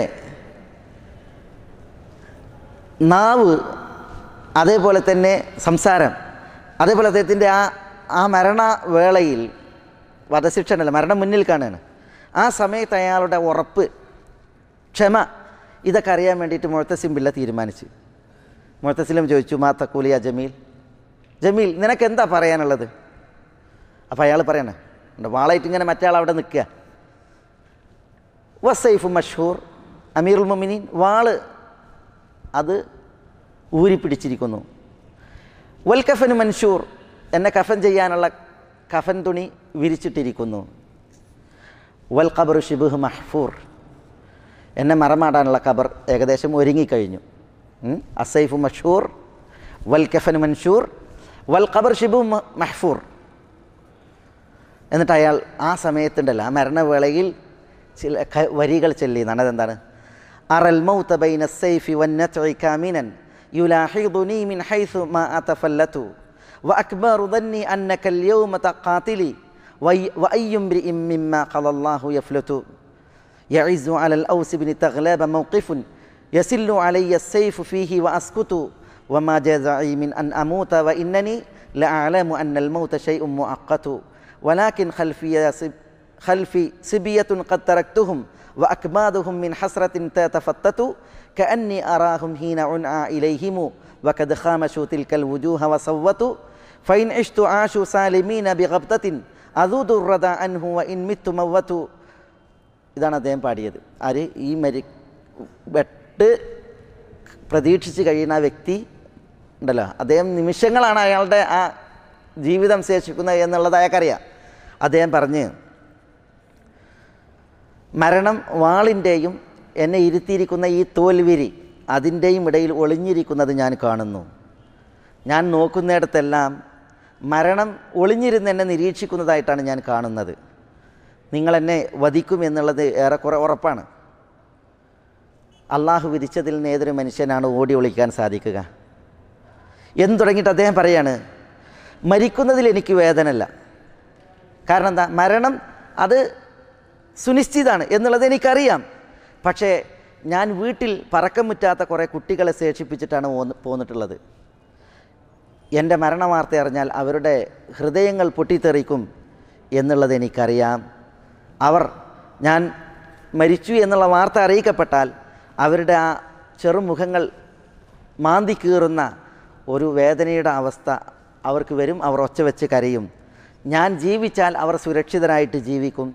നാവ്, അതേപോലെ തന്നെ സംസാരം, അതേപോലെ അദ്ദേഹത്തിൻ്റെ ആ ആ മരണവേളയിൽ, വധശിക്ഷ ഉണ്ടല്ലോ, മരണം മുന്നിൽ കാണുകയാണ്, ആ സമയത്ത് അയാളുടെ ഉറപ്പ്, ക്ഷമ, ഇതൊക്കെ അറിയാൻ വേണ്ടിയിട്ട് മുഅ്തസിം ബില്ല തീരുമാനിച്ചു. മുഅ്തസിം ചോദിച്ചു, മാ തഖൂലു യാ ജമീൽ, ജമീൽ നിനക്ക് എന്താ പറയാനുള്ളത്? അപ്പോൾ അയാൾ പറയണേ, വാളായിട്ട് ഇങ്ങനെ മറ്റേ ആൾ അവിടെ നിൽക്കുക. വസൈഫു മഷ്ഹൂർ അമീറുൽ മുഅ്മിനീൻ, വാള് അത് ഊരിപ്പിടിച്ചിരിക്കുന്നു. വൽ കഫനു മൻഷൂർ, എന്നെ കഫൻ ചെയ്യാനുള്ള കഫൻ തുണി വിരിച്ചിട്ടിരിക്കുന്നു. വൽ ഖബറു ശിബ്ഹു മഹ്ഫൂർ, എന്നെ മറമാടാനുള്ള ഖബർ ഏകദേശം ഒരുങ്ങിക്കഴിഞ്ഞു. അസൈഫു മഷ്ഹൂർ വൽ കഫനു മൻഷൂർ വൽ ഖബർ ശിബ്ഹു മഹ്ഫൂർ. എന്നിട്ട് അയാൾ ആ സമയത്തുണ്ടല്ലോ, ആ മരണവേളയിൽ ചില വരികൾ ചൊല്ലിയെന്നാണ്. അതെന്താണ്? അറൽ മൗത ബൈന സൈഫി വന്നത്ഇ കാമിനൻ യുലാഹിദുനി മിൻ ഹൈസു മാ അതഫല്ലതു വഅക്ബറു ദന്നി അന്നക അൽയൗമ തഖാതിലി വഅയ്യു ഇംറിഇൻ മിമ്മാ ഖലല്ലാഹു യഫ്ലതു യഇസു അലൽ ഔസ് ബിൻ തഗ്ലാബ മൗഖിഫുൻ യസില്ലു അലയ്യ السيف فيه وأسكت وما جزعي من أن أموت وإنني لأعلم أن الموت شيء مؤقت ولكن خلفي خلفي سبية قد تركتهم وأكبادهم من حسرة تتفتت كأني أراهم حين عنعى إليهم وقد خامشوا تلك الوجوه وصوتوا فإن عشت عاشوا سالمين بغبطة أذود الردى عنه وإن مت موتوا. ഇതാണ് അദ്ദേഹം പാടിയത്. ആര്? ഈ മരി വെട്ട് പ്രതീക്ഷിച്ച് കഴിയുന്ന വ്യക്തി ഉണ്ടല്ലോ, അദ്ദേഹം നിമിഷങ്ങളാണ് അയാളുടെ ആ ജീവിതം ശേഷിക്കുന്നത് എന്നുള്ളത് അയാൾക്കറിയാം. അദ്ദേഹം പറഞ്ഞ്, മരണം വാളിൻ്റെയും എന്നെ ഇരുത്തിയിരിക്കുന്ന ഈ തോൽവിരി അതിൻ്റെയും ഇടയിൽ ഒളിഞ്ഞിരിക്കുന്നത് ഞാൻ കാണുന്നു. ഞാൻ നോക്കുന്നിടത്തെല്ലാം മരണം ഒളിഞ്ഞിരുന്ന് എന്നെ നിരീക്ഷിക്കുന്നതായിട്ടാണ് ഞാൻ കാണുന്നത്. നിങ്ങളെന്നെ വധിക്കുമെന്നുള്ളത് ഏറെക്കുറെ ഉറപ്പാണ്. അള്ളാഹു വിധിച്ചതിൽ നിന്ന് ഏതൊരു മനുഷ്യനാണ് ഓടി ഒളിക്കാൻ സാധിക്കുക എന്ന് തുടങ്ങിയിട്ട് അദ്ദേഹം പറയാണ്, മരിക്കുന്നതിൽ എനിക്ക് വേദനല്ല. കാരണം എന്താ? മരണം അത് സുനിശ്ചിതമാണ് എന്നുള്ളത് എനിക്കറിയാം. പക്ഷേ ഞാൻ വീട്ടിൽ പറക്കം മുറ്റാത്ത കുറേ കുട്ടികളെ ശേഷിപ്പിച്ചിട്ടാണ് പോന്നിട്ടുള്ളത്. എൻ്റെ മരണവാർത്ത അറിഞ്ഞാൽ അവരുടെ ഹൃദയങ്ങൾ പൊട്ടിത്തെറിക്കും എന്നുള്ളത് എനിക്കറിയാം. അവർ ഞാൻ മരിച്ചു എന്നുള്ള വാർത്ത അറിയിക്കപ്പെട്ടാൽ അവരുടെ ആ ചെറുമുഖങ്ങൾ മാന്തി കീറുന്ന ഒരു വേദനയുടെ അവസ്ഥ അവർക്ക് വരും. അവർ ഒച്ച വെച്ച് കരയും. ഞാൻ ജീവിച്ചാൽ അവർ സുരക്ഷിതരായിട്ട് ജീവിക്കും.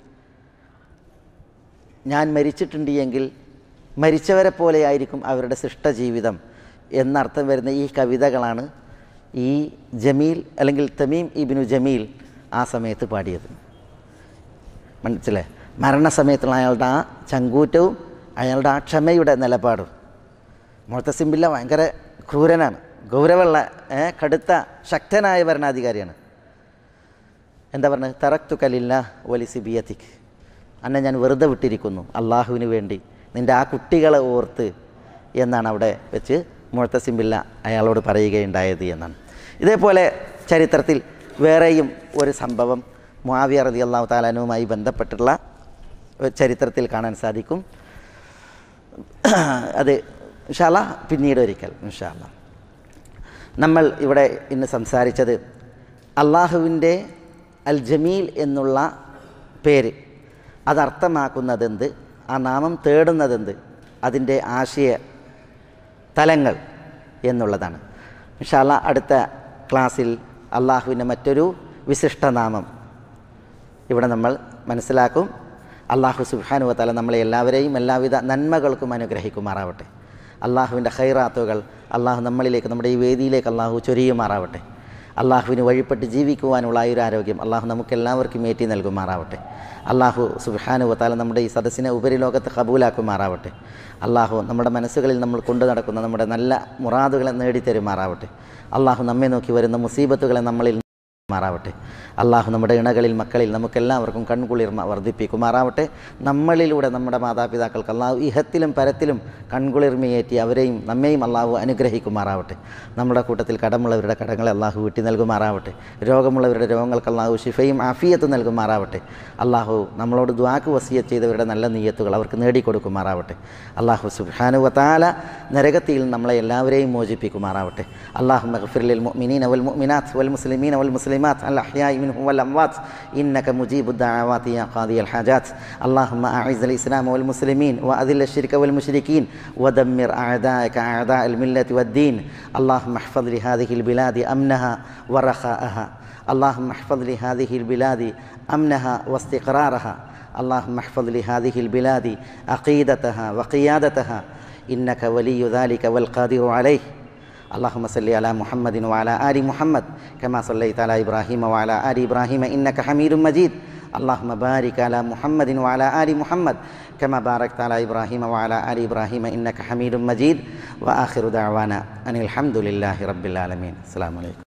ഞാൻ മരിച്ചിട്ടുണ്ട് എങ്കിൽ മരിച്ചവരെ പോലെയായിരിക്കും അവരുടെ സൃഷ്ടജീവിതം എന്നർത്ഥം വരുന്ന ഈ കവിതകളാണ് ഈ ജമീൽ അല്ലെങ്കിൽ തമീം ഇബ്നു ജമീൽ ആ സമയത്ത് പാടിയത്. മനസ്സിലായി? മരണസമയത്തുള്ള അയാളുടെ ആ ചങ്കൂറ്റവും അയാളുടെ ആ ക്ഷമയുടെ നിലപാടും. മുഅ്തസിം ബില്ല ഭയങ്കര ക്രൂരനാണ്, ഗൗരവമുള്ള കടുത്ത ശക്തനായ ഭരണാധികാരിയാണ്. എന്താ പറഞ്ഞത്? തറക്തുക ലില്ലാഹ് വലിസിബിയതിക്, അന്നെ ഞാൻ വെറുതെ വിട്ടിരിക്കുന്നു അള്ളാഹുവിന് വേണ്ടി, നിൻ്റെ ആ കുട്ടികളെ ഓർത്ത് എന്നാണ് അവിടെ വെച്ച് മുഅ്തസിം ബില്ല അയാളോട് പറയുകയുണ്ടായത് എന്നാണ്. ഇതേപോലെ ചരിത്രത്തിൽ വേറെയും ഒരു സംഭവം മുആവിയ റളിയല്ലാഹു തആല അൻഹുവുമായി ബന്ധപ്പെട്ടുള്ള ചരിത്രത്തിൽ കാണാൻ സാധിക്കും. അത് ഇൻഷാ അല്ലാഹ് പിന്നീട് ഒരിക്കൽ ഇൻഷാ അല്ലാഹ്. നമ്മൾ ഇവിടെ ഇന്ന് സംസാരിച്ചത് അള്ളാഹുവിൻ്റെ അൽ ജമീൽ എന്നുള്ള പേര് അതർത്ഥമാക്കുന്നതെന്ത്, ആ നാമം തേടുന്നതെന്ത്, അതിൻ്റെ ആശയ തലങ്ങൾ എന്നുള്ളതാണ്. ഇൻഷാ അല്ലാഹ് അടുത്ത ക്ലാസ്സിൽ അള്ളാഹുവിൻ്റെ മറ്റൊരു വിശിഷ്ടനാമം ഇവിടെ നമ്മൾ മനസ്സിലാക്കും. അള്ളാഹു സുബ്ഹാനഹു വ തആല നമ്മളെ എല്ലാവരെയും എല്ലാവിധ നന്മകൾക്കും അനുഗ്രഹിക്കുമാറാവട്ടെ. അള്ളാഹുവിൻ്റെ ഖൈറാത്തുകൾ അള്ളാഹു നമ്മളിലേക്ക്, നമ്മുടെ ഈ വേദിയിലേക്ക് അള്ളാഹു ചൊരിയുമാറാവട്ടെ. അള്ളാഹുവിന് വഴിപ്പെട്ട് ജീവിക്കുവാനുള്ള ആയുരാരോഗ്യം അള്ളാഹു നമുക്കെല്ലാവർക്കും ഏറ്റി നൽകുമാറാവട്ടെ. അള്ളാഹു സുബ്ഹാനഹു വ തആല നമ്മുടെ ഈ സദസ്സിനെ ഉപരിലോകത്ത് ഖബൂലാക്കുമാറാവട്ടെ. അള്ളാഹു നമ്മുടെ മനസ്സുകളിൽ നമ്മൾ കൊണ്ടു നടക്കുന്ന നമ്മുടെ നല്ല മുറാദുകളെ നേടിത്തരുമാറാവട്ടെ. അള്ളാഹു നമ്മെ നോക്കി വരുന്ന മുസീബത്തുകളെ നമ്മളിൽ മാറാവട്ടെ. അള്ളാഹു നമ്മുടെ ഇണകളിൽ മക്കളിൽ നമുക്കെല്ലാവർക്കും കൺകുളിർമ വർദ്ധിപ്പിക്കുമാറാവട്ടെ. നമ്മളിലൂടെ നമ്മുടെ മാതാപിതാക്കൾക്ക് അള്ളാഹു ഇഹത്തിലും പരത്തിലും കൺകുളിർമയേറ്റി അവരെയും നമ്മെയും അള്ളാഹു അനുഗ്രഹിക്കുമാറാവട്ടെ. നമ്മുടെ കൂട്ടത്തിൽ കടമുള്ളവരുടെ കടങ്ങളെ അള്ളാഹു വീട്ടി നൽകുമാറാവട്ടെ. രോഗമുള്ളവരുടെ രോഗങ്ങൾക്ക് അള്ളാഹു ശിഫയും ആഫിയത്തും നൽകുമാറാവട്ടെ. അള്ളാഹു നമ്മളോട് ദുആക്ക് വസിയത്ത് ചെയ്തവരുടെ നല്ല നിയ്യത്തുകൾ അവർക്ക് നേടിക്കൊടുക്കുമാറാവട്ടെ. അള്ളാഹു സുബ്ഹാനഹു വ തആല നരകത്തിൽ നമ്മളെ എല്ലാവരെയും മോചിപ്പിക്കുമാറാവട്ടെ. അല്ലാഹുമ്മ ഗ്ഫിർ ലിൽ മുഅ്മിനീന വൽ മുഅ്മിനാത്ത് വൽ മുസ്ലിമീന വൽ മുസ്ലിമാത്ത് الأحياء منهم والأموات إنك مجيب الدعوات يا قاضي الحاجات. اللهم أعز الإسلام والمسلمين وأذل الشرك والمشركين ودمر أعداءك أعداء الملة والدين. اللهم احفظ لهذه البلاد أمنها ورخاءها. اللهم احفظ لهذه البلاد أمنها واستقرارها. اللهم احفظ لهذه البلاد عقيدتها وقيادتها إنك ولي ذلك والقادر عليه. اللهم صل على محمد وعلى آل محمد كما صليت على إبراهيم وعلى آل إبراهيم إنك حميد مجيد. اللهم بارك على محمد وعلى آل محمد كما باركت على إبراهيم وعلى آل إبراهيم إنك حميد مجيد. وآخر دعوانا أن الحمد لله رب العالمين. السلام عليكم.